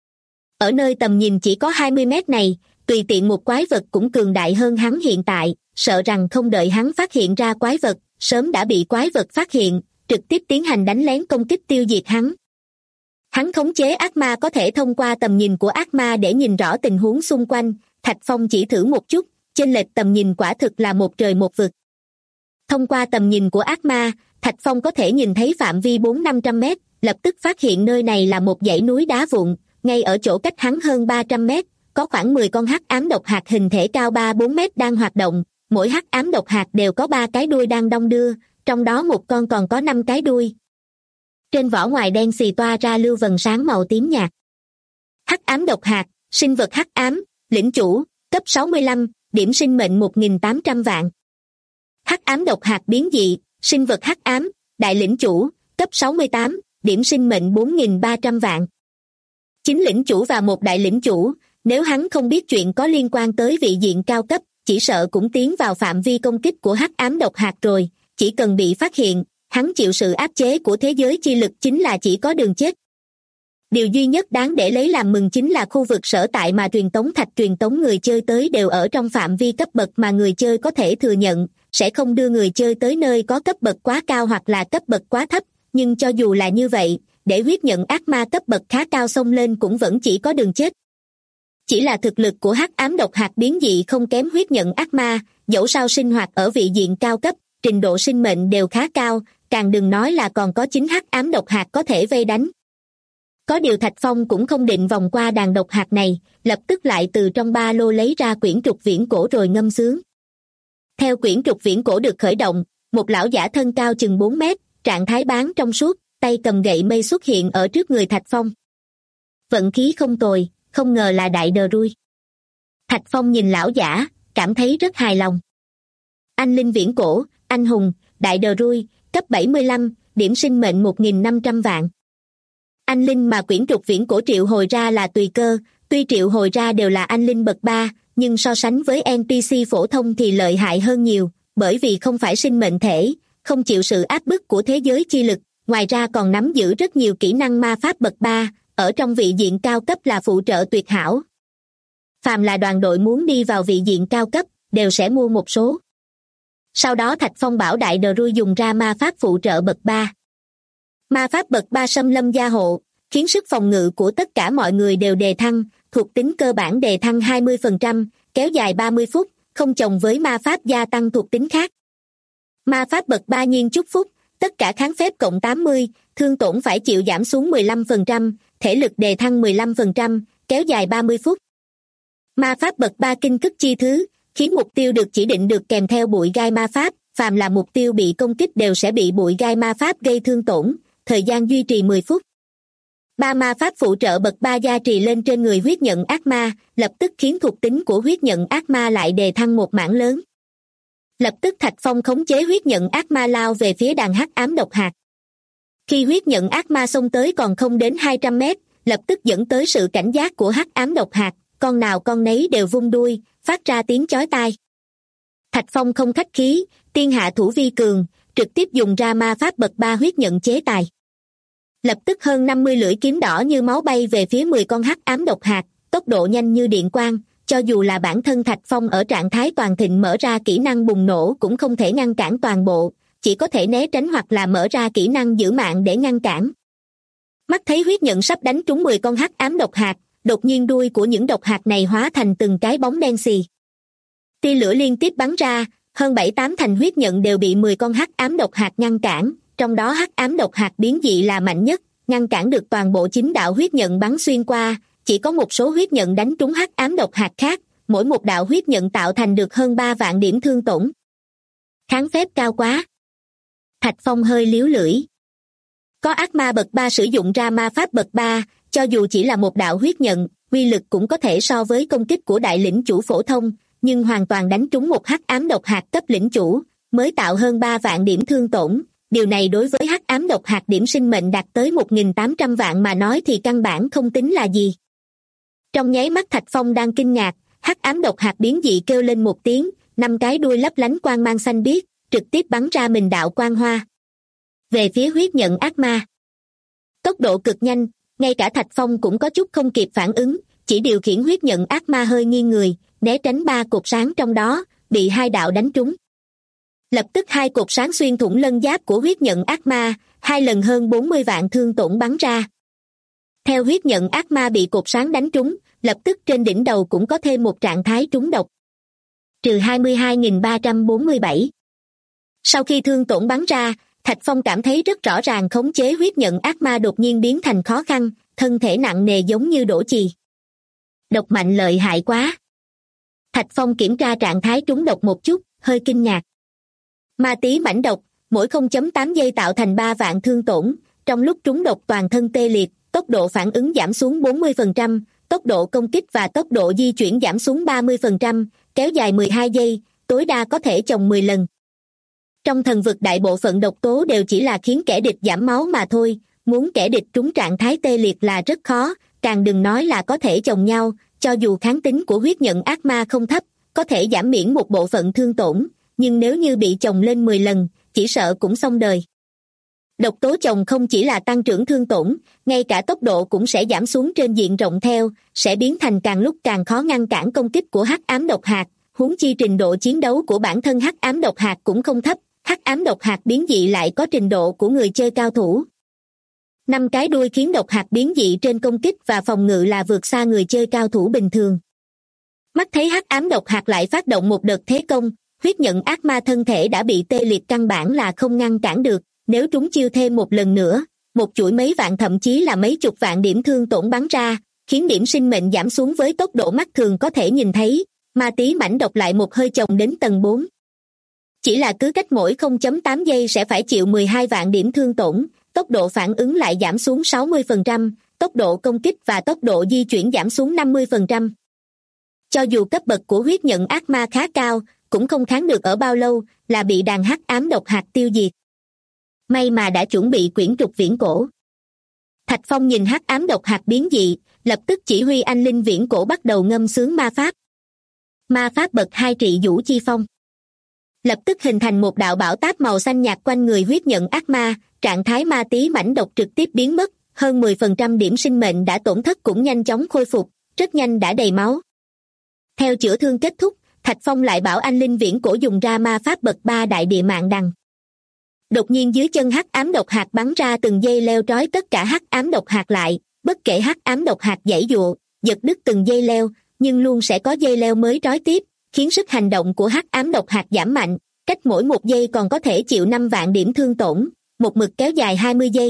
Ở nơi tầm nhìn chỉ có 20 mét này, tùy tiện một quái vật cũng cường đại hơn hắn hiện tại, sợ rằng không đợi hắn phát hiện ra quái vật, sớm đã bị quái vật phát hiện, trực tiếp tiến hành đánh lén công kích tiêu diệt hắn. Hắn khống chế ác ma có thể thông qua tầm nhìn của ác ma để nhìn rõ tình huống xung quanh, Thạch Phong chỉ thử một chút, chênh lệch tầm nhìn quả thực là một trời một vực. Thông qua tầm nhìn của ác ma, Thạch Phong có thể nhìn thấy phạm vi 400-500 mét, lập tức phát hiện nơi này là một dãy núi đá vụn, ngay ở chỗ cách hắn hơn 300 mét, có khoảng 10 con hắc ám độc hạt hình thể cao 3-4 mét đang hoạt động, mỗi hắc ám độc hạt đều có 3 cái đuôi đang đong đưa, trong đó một con còn có 5 cái đuôi. Trên vỏ ngoài đen xì toa ra lưu vầng sáng màu tím nhạt. Hắc ám độc hạt, sinh vật hắc ám, lĩnh chủ, cấp 65, điểm sinh mệnh 1.800 vạn. Hắc ám độc hạt biến dị, sinh vật hắc ám, đại lĩnh chủ, cấp 68, điểm sinh mệnh 4.300 vạn. 9 lĩnh chủ và một đại lĩnh chủ, nếu hắn không biết chuyện có liên quan tới vị diện cao cấp, chỉ sợ cũng tiến vào phạm vi công kích của hắc ám độc hạt rồi, chỉ cần bị phát hiện, hắn chịu sự áp chế của thế giới chi lực chính là chỉ có đường chết. Điều duy nhất đáng để lấy làm mừng chính là khu vực sở tại mà truyền tống thạch truyền tống người chơi tới đều ở trong phạm vi cấp bậc mà người chơi có thể thừa nhận, sẽ không đưa người chơi tới nơi có cấp bậc quá cao hoặc là cấp bậc quá thấp, nhưng cho dù là như vậy, để huyết nhận ác ma cấp bậc khá cao xông lên cũng vẫn chỉ có đường chết. Chỉ là thực lực của hắc ám độc hạt biến dị không kém huyết nhận ác ma, dẫu sao sinh hoạt ở vị diện cao cấp, trình độ sinh mệnh đều khá cao, càng đừng nói là còn có 9 hắc ám độc hạt có thể vây đánh. Có điều Thạch Phong cũng không định vòng qua đàn độc hạt này, lập tức lại từ trong ba lô lấy ra quyển trục viễn cổ rồi ngâm sướng. Theo quyển trục viễn cổ được khởi động, một lão giả thân cao chừng 4 mét, trạng thái bán trong suốt, tay cầm gậy mây xuất hiện ở trước người Thạch Phong. Vận khí không tồi, không ngờ là Đại Đờ Rui. Thạch Phong nhìn lão giả, cảm thấy rất hài lòng. Anh linh viễn cổ, anh hùng, Đại Đờ Rui, cấp 75, điểm sinh mệnh 1.500 vạn. Anh linh mà quyển trục viễn cổ triệu hồi ra là tùy cơ, tuy triệu hồi ra đều là anh linh bậc 3, nhưng so sánh với NPC phổ thông thì lợi hại hơn nhiều, bởi vì không phải sinh mệnh thể, không chịu sự áp bức của thế giới chi lực, ngoài ra còn nắm giữ rất nhiều kỹ năng ma pháp bậc 3, ở trong vị diện cao cấp là phụ trợ tuyệt hảo. Phàm là đoàn đội muốn đi vào vị diện cao cấp, đều sẽ mua một số. Sau đó Thạch Phong bảo Đại Đờ Rui dùng ra ma pháp phụ trợ bậc 3. Ma pháp bậc 3 xâm lâm gia hộ, khiến sức phòng ngự của tất cả mọi người đều đề thăng, thuộc tính cơ bản đề thăng 20%, kéo dài 30 phút, không chồng với ma pháp gia tăng thuộc tính khác. Ma pháp bậc 3 nhiên chúc phúc, tất cả kháng phép cộng 80, thương tổn phải chịu giảm xuống 15%, thể lực đề thăng 15%, kéo dài 30 phút. Ma pháp bậc 3 kinh cức chi thứ, khiến mục tiêu được chỉ định được kèm theo bụi gai ma pháp, phàm là mục tiêu bị công kích đều sẽ bị bụi gai ma pháp gây thương tổn, thời gian duy trì 10 phút. 3 ma pháp phụ trợ bậc 3 gia trì lên trên người huyết nhận ác ma, lập tức khiến thuộc tính của huyết nhận ác ma lại đề thăng một mảng lớn. Lập tức Thạch Phong khống chế huyết nhận ác ma lao về phía đàn hắc ám độc hạt. Khi huyết nhận ác ma xông tới còn không đến 200 mét, lập tức dẫn tới sự cảnh giác của hắc ám độc hạt, con nào con nấy đều vung đuôi, phát ra tiếng chói tai. Thạch Phong không khách khí, tiên hạ thủ vi cường, trực tiếp dùng ra ma pháp bậc 3 huyết nhận chế tài. Lập tức hơn 50 lưỡi kiếm đỏ như máu bay về phía 10 con hắc ám độc hạt, tốc độ nhanh như điện quang, cho dù là bản thân Thạch Phong ở trạng thái toàn thịnh mở ra kỹ năng bùng nổ cũng không thể ngăn cản toàn bộ, chỉ có thể né tránh hoặc là mở ra kỹ năng giữ mạng để ngăn cản. Mắt thấy huyết nhận sắp đánh trúng 10 con hắc ám độc hạt, đột nhiên đuôi của những độc hạt này hóa thành từng cái bóng đen xì. Tia lửa liên tiếp bắn ra, hơn 7-8 thành huyết nhận đều bị 10 con hắc ám độc hạt ngăn cản, trong đó hắc ám độc hạt biến dị là mạnh nhất, ngăn cản được toàn bộ 9 đạo huyết nhận bắn xuyên qua, chỉ có một số huyết nhận đánh trúng hắc ám độc hạt khác, mỗi một đạo huyết nhận tạo thành được hơn 3 vạn điểm thương tổn. Kháng phép cao quá. Thạch Phong hơi liếu lưỡi. Có ác ma bậc 3 sử dụng ra ma pháp bậc 3, cho dù chỉ là một đạo huyết nhận, uy lực cũng có thể so với công kích của đại lĩnh chủ phổ thông, nhưng hoàn toàn đánh trúng một hắc ám độc hạt cấp lĩnh chủ, mới tạo hơn 3 vạn điểm thương tổn. Điều này đối với hắc ám độc hạt điểm sinh mệnh đạt tới 1.800 vạn mà nói thì căn bản không tính là gì. Trong nháy mắt Thạch Phong đang kinh ngạc, hắc ám độc hạt biến dị kêu lên một tiếng, 5 cái đuôi lấp lánh quang mang xanh biếc, trực tiếp bắn ra mình đạo quang hoa. Về phía huyết nhận ác ma. Tốc độ cực nhanh, ngay cả Thạch Phong cũng có chút không kịp phản ứng, chỉ điều khiển huyết nhận ác ma hơi nghiêng người, né tránh 3 cột sáng trong đó, bị 2 đạo đánh trúng. Lập tức 2 cột sáng xuyên thủng lân giáp của huyết nhận ác ma, 2 lần hơn 40 vạn thương tổn bắn ra. Theo huyết nhận ác ma bị cột sáng đánh trúng, lập tức trên đỉnh đầu cũng có thêm một trạng thái trúng độc. Trừ 22.347. Sau khi thương tổn bắn ra, Thạch Phong cảm thấy rất rõ ràng khống chế huyết nhận ác ma đột nhiên biến thành khó khăn, thân thể nặng nề giống như đổ chì. Độc mạnh lợi hại quá. Thạch Phong kiểm tra trạng thái trúng độc một chút, hơi kinh ngạc. Ma tí mãnh độc, mỗi 0.8 giây tạo thành 3 vạn thương tổn, trong lúc trúng độc toàn thân tê liệt, tốc độ phản ứng giảm xuống 40%, tốc độ công kích và tốc độ di chuyển giảm xuống 30%, kéo dài 12 giây, tối đa có thể chồng 10 lần. Trong thần vực đại bộ phận độc tố đều chỉ là khiến kẻ địch giảm máu mà thôi, muốn kẻ địch trúng trạng thái tê liệt là rất khó, càng đừng nói là có thể chồng nhau, cho dù kháng tính của huyết nhận ác ma không thấp, có thể giảm miễn một bộ phận thương tổn, nhưng nếu như bị chồng lên 10 lần, chỉ sợ cũng xong đời. Độc tố chồng không chỉ là tăng trưởng thương tổn, ngay cả tốc độ cũng sẽ giảm xuống trên diện rộng theo, sẽ biến thành càng lúc càng khó ngăn cản công kích của hắc ám độc hạt, huống chi trình độ chiến đấu của bản thân hắc ám độc hạt cũng không thấp, hắc ám độc hạt biến dị lại có trình độ của người chơi cao thủ. 5 cái đuôi khiến độc hạt biến dị trên công kích và phòng ngự là vượt xa người chơi cao thủ bình thường. Mắt thấy hắc ám độc hạt lại phát động một đợt thế công, huyết nhận ác ma thân thể đã bị tê liệt căn bản là không ngăn cản được, nếu trúng chiêu thêm một lần nữa, một chuỗi mấy vạn thậm chí là mấy chục vạn điểm thương tổn bắn ra, khiến điểm sinh mệnh giảm xuống với tốc độ mắt thường có thể nhìn thấy, ma tí mảnh độc lại một hơi chồng đến tầng 4. Chỉ là cứ cách mỗi 0.8 giây sẽ phải chịu 12 vạn điểm thương tổn, tốc độ phản ứng lại giảm xuống 60%, tốc độ công kích và tốc độ di chuyển giảm xuống 50%. Cho dù cấp bậc của huyết nhận ác ma khá cao, cũng không kháng được ở bao lâu, là bị đàn hắc ám độc hạt tiêu diệt. May mà đã chuẩn bị quyển trục viễn cổ. Thạch Phong nhìn hắc ám độc hạt biến dị, lập tức chỉ huy anh linh viễn cổ bắt đầu ngâm xướng ma pháp. Ma pháp bậc 2 trị vũ chi phong. Lập tức hình thành một đạo bão táp màu xanh nhạt quanh người huyết nhận ác ma, trạng thái ma tí mảnh độc trực tiếp biến mất, hơn 10% điểm sinh mệnh đã tổn thất cũng nhanh chóng khôi phục, rất nhanh đã đầy máu. Theo chữa thương kết thúc, Thạch Phong lại bảo anh linh viễn cổ dùng ra ma pháp bậc 3 đại địa mạng đằng. Đột nhiên dưới chân hắc ám độc hạt bắn ra từng dây leo trói tất cả hắc ám độc hạt lại, bất kể hắc ám độc hạt giãy giụa, giật đứt từng dây leo, nhưng luôn sẽ có dây leo mới trói tiếp, khiến sức hành động của hắc ám độc hạt giảm mạnh, cách mỗi một giây còn có thể chịu 5 vạn điểm thương tổn, một mực kéo dài 20 giây.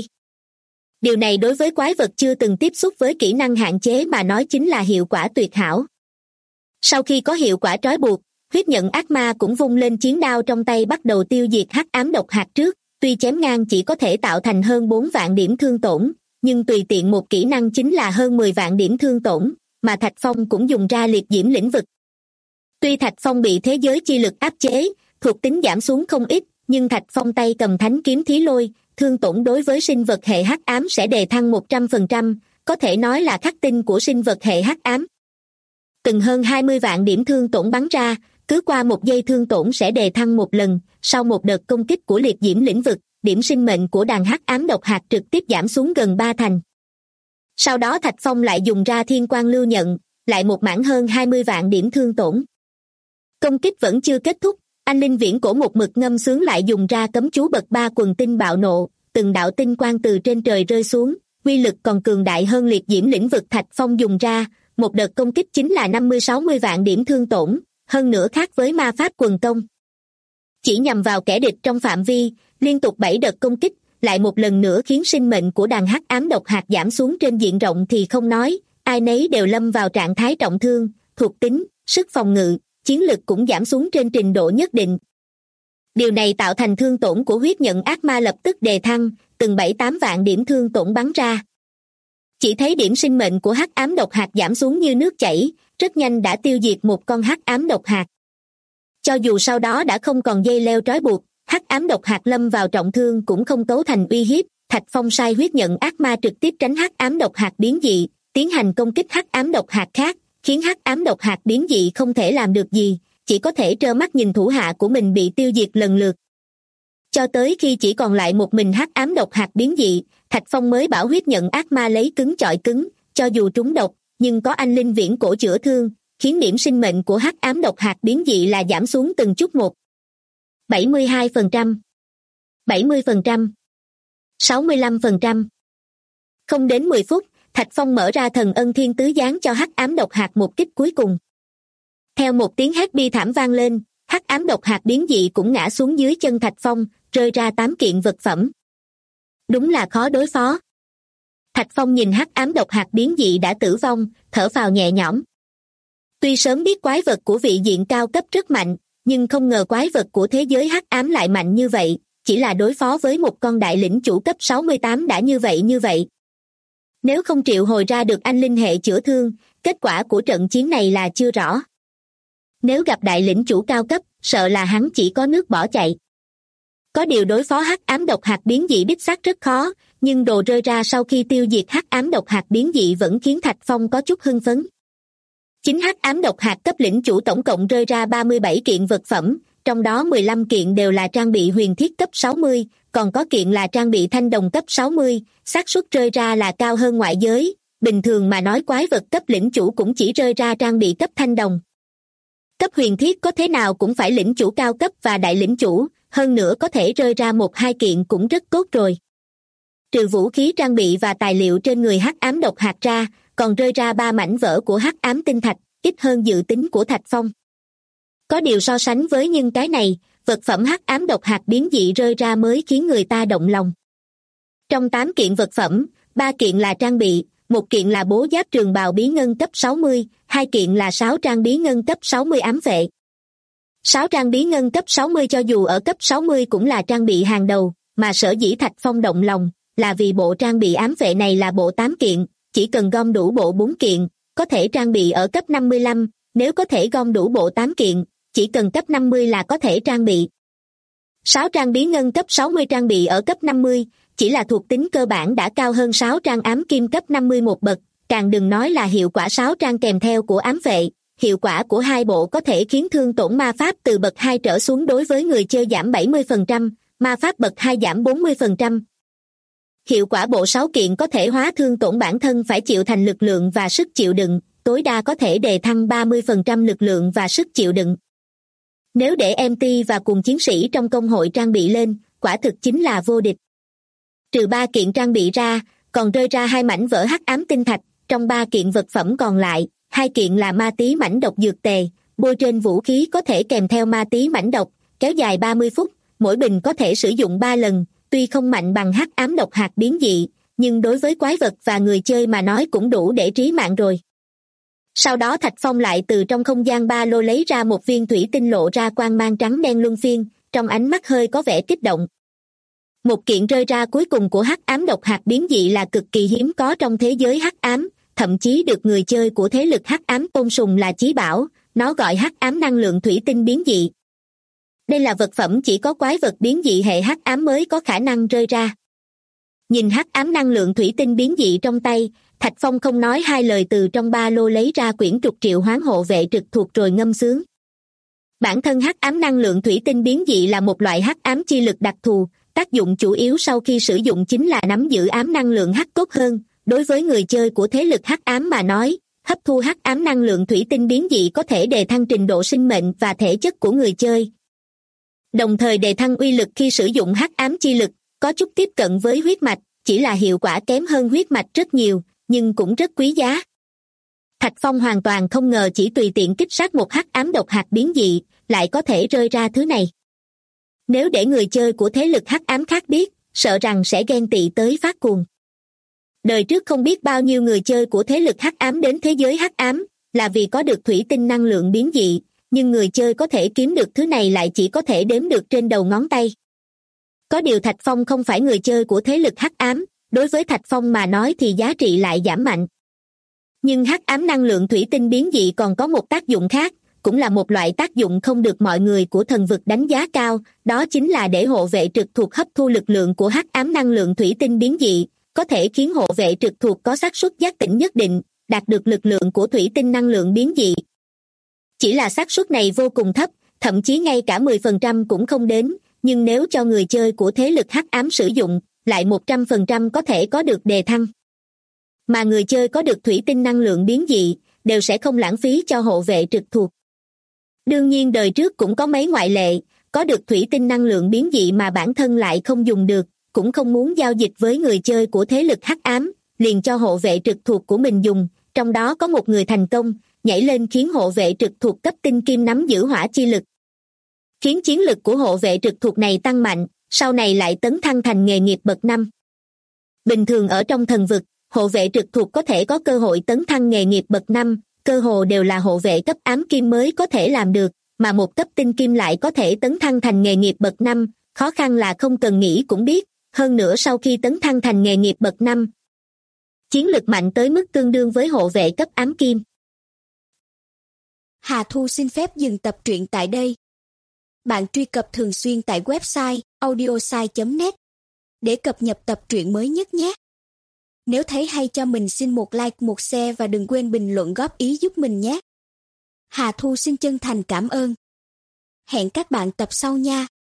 Điều này đối với quái vật chưa từng tiếp xúc với kỹ năng hạn chế mà nói chính là hiệu quả tuyệt hảo. Sau khi có hiệu quả trói buộc, huyết nhận ác ma cũng vung lên chiến đao trong tay bắt đầu tiêu diệt hắc ám độc hạt trước, tuy chém ngang chỉ có thể tạo thành hơn 4 vạn điểm thương tổn, nhưng tùy tiện một kỹ năng chính là hơn 10 vạn điểm thương tổn, mà Thạch Phong cũng dùng ra liệt diễm lĩnh vực. Tuy Thạch Phong bị thế giới chi lực áp chế, thuộc tính giảm xuống không ít, nhưng Thạch Phong tay cầm thánh kiếm thí lôi, thương tổn đối với sinh vật hệ hắc ám sẽ đề thăng 100%, có thể nói là khắc tinh của sinh vật hệ hắc ám. Từng hơn 20 vạn điểm thương tổn bắn ra, cứ qua một giây thương tổn sẽ đề thăng một lần, sau một đợt công kích của liệt diễm lĩnh vực, điểm sinh mệnh của đàn hắc ám độc hạt trực tiếp giảm xuống gần 3 thành. Sau đó Thạch Phong lại dùng ra thiên quang lưu nhận, lại một mảng hơn 20 vạn điểm thương tổn. Công kích vẫn chưa kết thúc, anh linh viễn cổ một mực ngâm xướng lại dùng ra cấm chú bậc 3 quần tinh bạo nộ, từng đạo tinh quang từ trên trời rơi xuống, uy lực còn cường đại hơn liệt diễm lĩnh vực Thạch Phong dùng ra, một đợt công kích chính là 50-60 vạn điểm thương tổn, hơn nữa khác với ma pháp quần công. Chỉ nhằm vào kẻ địch trong phạm vi, liên tục 7 đợt công kích, lại một lần nữa khiến sinh mệnh của đàn hắc ám độc hạt giảm xuống trên diện rộng thì không nói, ai nấy đều lâm vào trạng thái trọng thương, thuộc tính, sức phòng ngự, chiến lực cũng giảm xuống trên trình độ nhất định. Điều này tạo thành thương tổn của huyết nhận ác ma lập tức đề thăng, từng 7-8 vạn điểm thương tổn bắn ra. Chỉ thấy điểm sinh mệnh của hắc ám độc hạt giảm xuống như nước chảy, rất nhanh đã tiêu diệt một con hắc ám độc hạt. Cho dù sau đó đã không còn dây leo trói buộc, hắc ám độc hạt lâm vào trọng thương cũng không cấu thành uy hiếp, Thạch Phong sai huyết nhận ác ma trực tiếp tránh hắc ám độc hạt biến dị, tiến hành công kích hắc ám độc hạt khác, khiến hắc ám độc hạt biến dị không thể làm được gì, chỉ có thể trơ mắt nhìn thủ hạ của mình bị tiêu diệt lần lượt. Cho tới khi chỉ còn lại một mình hắc ám độc hạt biến dị, Thạch Phong mới bảo huyết nhận ác ma lấy cứng chọi cứng, cho dù trúng độc, nhưng có anh linh viễn cổ chữa thương, khiến điểm sinh mệnh của hắc ám độc hạt biến dị là giảm xuống từng chút một. 72%, 70%, 65%. Không đến 10 phút, Thạch Phong mở ra thần ân thiên tứ giáng cho hắc ám độc hạt một kích cuối cùng. Theo một tiếng hét bi thảm vang lên, hắc ám độc hạt biến dị cũng ngã xuống dưới chân Thạch Phong, rơi ra 8 kiện vật phẩm. Đúng là khó đối phó. Thạch Phong nhìn hắc ám độc hạt biến dị đã tử vong, thở phào nhẹ nhõm. Tuy sớm biết quái vật của vị diện cao cấp rất mạnh, nhưng không ngờ quái vật của thế giới hắc ám lại mạnh như vậy, chỉ là đối phó với một con đại lĩnh chủ cấp 68 đã như vậy. Nếu không triệu hồi ra được anh linh hệ chữa thương, kết quả của trận chiến này là chưa rõ. Nếu gặp đại lĩnh chủ cao cấp, sợ là hắn chỉ có nước bỏ chạy. Có điều đối phó hắc ám độc hạt biến dị đích xác rất khó, nhưng đồ rơi ra sau khi tiêu diệt hắc ám độc hạt biến dị vẫn khiến Thạch Phong có chút hưng phấn. Chính hắc ám độc hạt cấp lĩnh chủ tổng cộng rơi ra 37 kiện vật phẩm, trong đó 15 kiện đều là trang bị huyền thiết cấp 60, còn có kiện là trang bị thanh đồng cấp 60, xác suất rơi ra là cao hơn ngoại giới, bình thường mà nói quái vật cấp lĩnh chủ cũng chỉ rơi ra trang bị cấp thanh đồng. Cấp huyền thiết có thế nào cũng phải lĩnh chủ cao cấp và đại lĩnh chủ, hơn nữa có thể rơi ra 1-2 kiện cũng rất tốt rồi. Trừ vũ khí trang bị và tài liệu trên người hắc ám độc hạt ra, còn rơi ra 3 mảnh vỡ của hắc ám tinh thạch, ít hơn dự tính của Thạch Phong. Có điều so sánh với những cái này, vật phẩm hắc ám độc hạt biến dị rơi ra mới khiến người ta động lòng. Trong 8 kiện vật phẩm, 3 kiện là trang bị, 1 kiện là bố giáp trường bào bí ngân cấp 60, 2 kiện là 6 trang bí ngân cấp 60 ám vệ. 6 trang bí ngân cấp 60 cho dù ở cấp 60 cũng là trang bị hàng đầu, mà sở dĩ Thạch Phong động lòng là vì bộ trang bị ám vệ này là bộ 8 kiện, chỉ cần gom đủ bộ 4 kiện, có thể trang bị ở cấp 55, nếu có thể gom đủ bộ 8 kiện, chỉ cần cấp 50 là có thể trang bị. 6 trang bí ngân cấp 60 trang bị ở cấp 50, chỉ là thuộc tính cơ bản đã cao hơn 6 trang ám kim cấp 50 một bậc, càng đừng nói là hiệu quả 6 trang kèm theo của ám vệ. Hiệu quả của hai bộ có thể khiến thương tổn ma pháp từ bậc 2 trở xuống đối với người chơi giảm 70%, ma pháp bậc 2 giảm 40%. Hiệu quả bộ 6 kiện có thể hóa thương tổn bản thân phải chịu thành lực lượng và sức chịu đựng, tối đa có thể đề thăng 30% lực lượng và sức chịu đựng. Nếu để MT và cùng chiến sĩ trong công hội trang bị lên, quả thực chính là vô địch. Trừ 3 kiện trang bị ra, còn rơi ra 2 mảnh vỡ hắc ám tinh thạch, trong 3 kiện vật phẩm còn lại, 2 kiện là ma tí mảnh độc dược tề, bôi trên vũ khí có thể kèm theo ma tí mảnh độc, kéo dài 30 phút, mỗi bình có thể sử dụng 3 lần, tuy không mạnh bằng hắc ám độc hạt biến dị, nhưng đối với quái vật và người chơi mà nói cũng đủ để trí mạng rồi. Sau đó Thạch Phong lại từ trong không gian ba lô lấy ra một viên thủy tinh lộ ra quang mang trắng đen luân phiên, trong ánh mắt hơi có vẻ kích động. Một kiện rơi ra cuối cùng của hắc ám độc hạt biến dị là cực kỳ hiếm có trong thế giới hắc ám, thậm chí được người chơi của thế lực hắc ám tôn sùng là chí bảo, nó gọi hắc ám năng lượng thủy tinh biến dị. Đây là vật phẩm chỉ có quái vật biến dị hệ hắc ám mới có khả năng rơi ra. Nhìn hắc ám năng lượng thủy tinh biến dị trong tay, Thạch Phong không nói hai lời từ trong ba lô lấy ra quyển trục triệu hoán hộ vệ trực thuộc rồi ngâm sướng. Bản thân hắc ám năng lượng thủy tinh biến dị là một loại hắc ám chi lực đặc thù, tác dụng chủ yếu sau khi sử dụng chính là nắm giữ ám năng lượng hắc cốt hơn. Đối với người chơi của thế lực hắc ám mà nói, hấp thu hắc ám năng lượng thủy tinh biến dị có thể đề thăng trình độ sinh mệnh và thể chất của người chơi. Đồng thời đề thăng uy lực khi sử dụng hắc ám chi lực, có chút tiếp cận với huyết mạch, chỉ là hiệu quả kém hơn huyết mạch rất nhiều, nhưng cũng rất quý giá. Thạch Phong hoàn toàn không ngờ chỉ tùy tiện kích sát một hắc ám độc hạt biến dị, lại có thể rơi ra thứ này. Nếu để người chơi của thế lực hắc ám khác biết, sợ rằng sẽ ghen tị tới phát cuồng. Đời trước không biết bao nhiêu người chơi của thế lực hắc ám đến thế giới hắc ám, là vì có được thủy tinh năng lượng biến dị, nhưng người chơi có thể kiếm được thứ này lại chỉ có thể đếm được trên đầu ngón tay. Có điều Thạch Phong không phải người chơi của thế lực hắc ám, đối với Thạch Phong mà nói thì giá trị lại giảm mạnh. Nhưng hắc ám năng lượng thủy tinh biến dị còn có một tác dụng khác, cũng là một loại tác dụng không được mọi người của thần vực đánh giá cao, đó chính là để hộ vệ trực thuộc hấp thu lực lượng của hắc ám năng lượng thủy tinh biến dị, có thể khiến hộ vệ trực thuộc có xác suất giác tỉnh nhất định, đạt được lực lượng của thủy tinh năng lượng biến dị. Chỉ là xác suất này vô cùng thấp, thậm chí ngay cả 10% cũng không đến, nhưng nếu cho người chơi của thế lực hắc ám sử dụng, lại 100% có thể có được đề thăng. Mà người chơi có được thủy tinh năng lượng biến dị, đều sẽ không lãng phí cho hộ vệ trực thuộc. Đương nhiên đời trước cũng có mấy ngoại lệ, có được thủy tinh năng lượng biến dị mà bản thân lại không dùng được, cũng không muốn giao dịch với người chơi của thế lực hắc ám, liền cho hộ vệ trực thuộc của mình dùng, trong đó có một người thành công, nhảy lên khiến hộ vệ trực thuộc cấp tinh kim nắm giữ hỏa chi lực. Khiến chiến lực của hộ vệ trực thuộc này tăng mạnh, sau này lại tấn thăng thành nghề nghiệp bậc 5. Bình thường ở trong thần vực, hộ vệ trực thuộc có thể có cơ hội tấn thăng nghề nghiệp bậc 5, cơ hồ đều là hộ vệ cấp ám kim mới có thể làm được, mà một cấp tinh kim lại có thể tấn thăng thành nghề nghiệp bậc 5, khó khăn là không cần nghĩ cũng biết, hơn nữa sau khi tấn thăng thành nghề nghiệp bậc 5, chiến lực mạnh tới mức tương đương với hộ vệ cấp ám kim. Hà Thu xin phép dừng tập truyện tại đây. Bạn truy cập thường xuyên tại website audiosai.net để cập nhật tập truyện mới nhất nhé. Nếu thấy hay cho mình xin một like, một share và đừng quên bình luận góp ý giúp mình nhé. Hà Thu xin chân thành cảm ơn. Hẹn các bạn tập sau nha.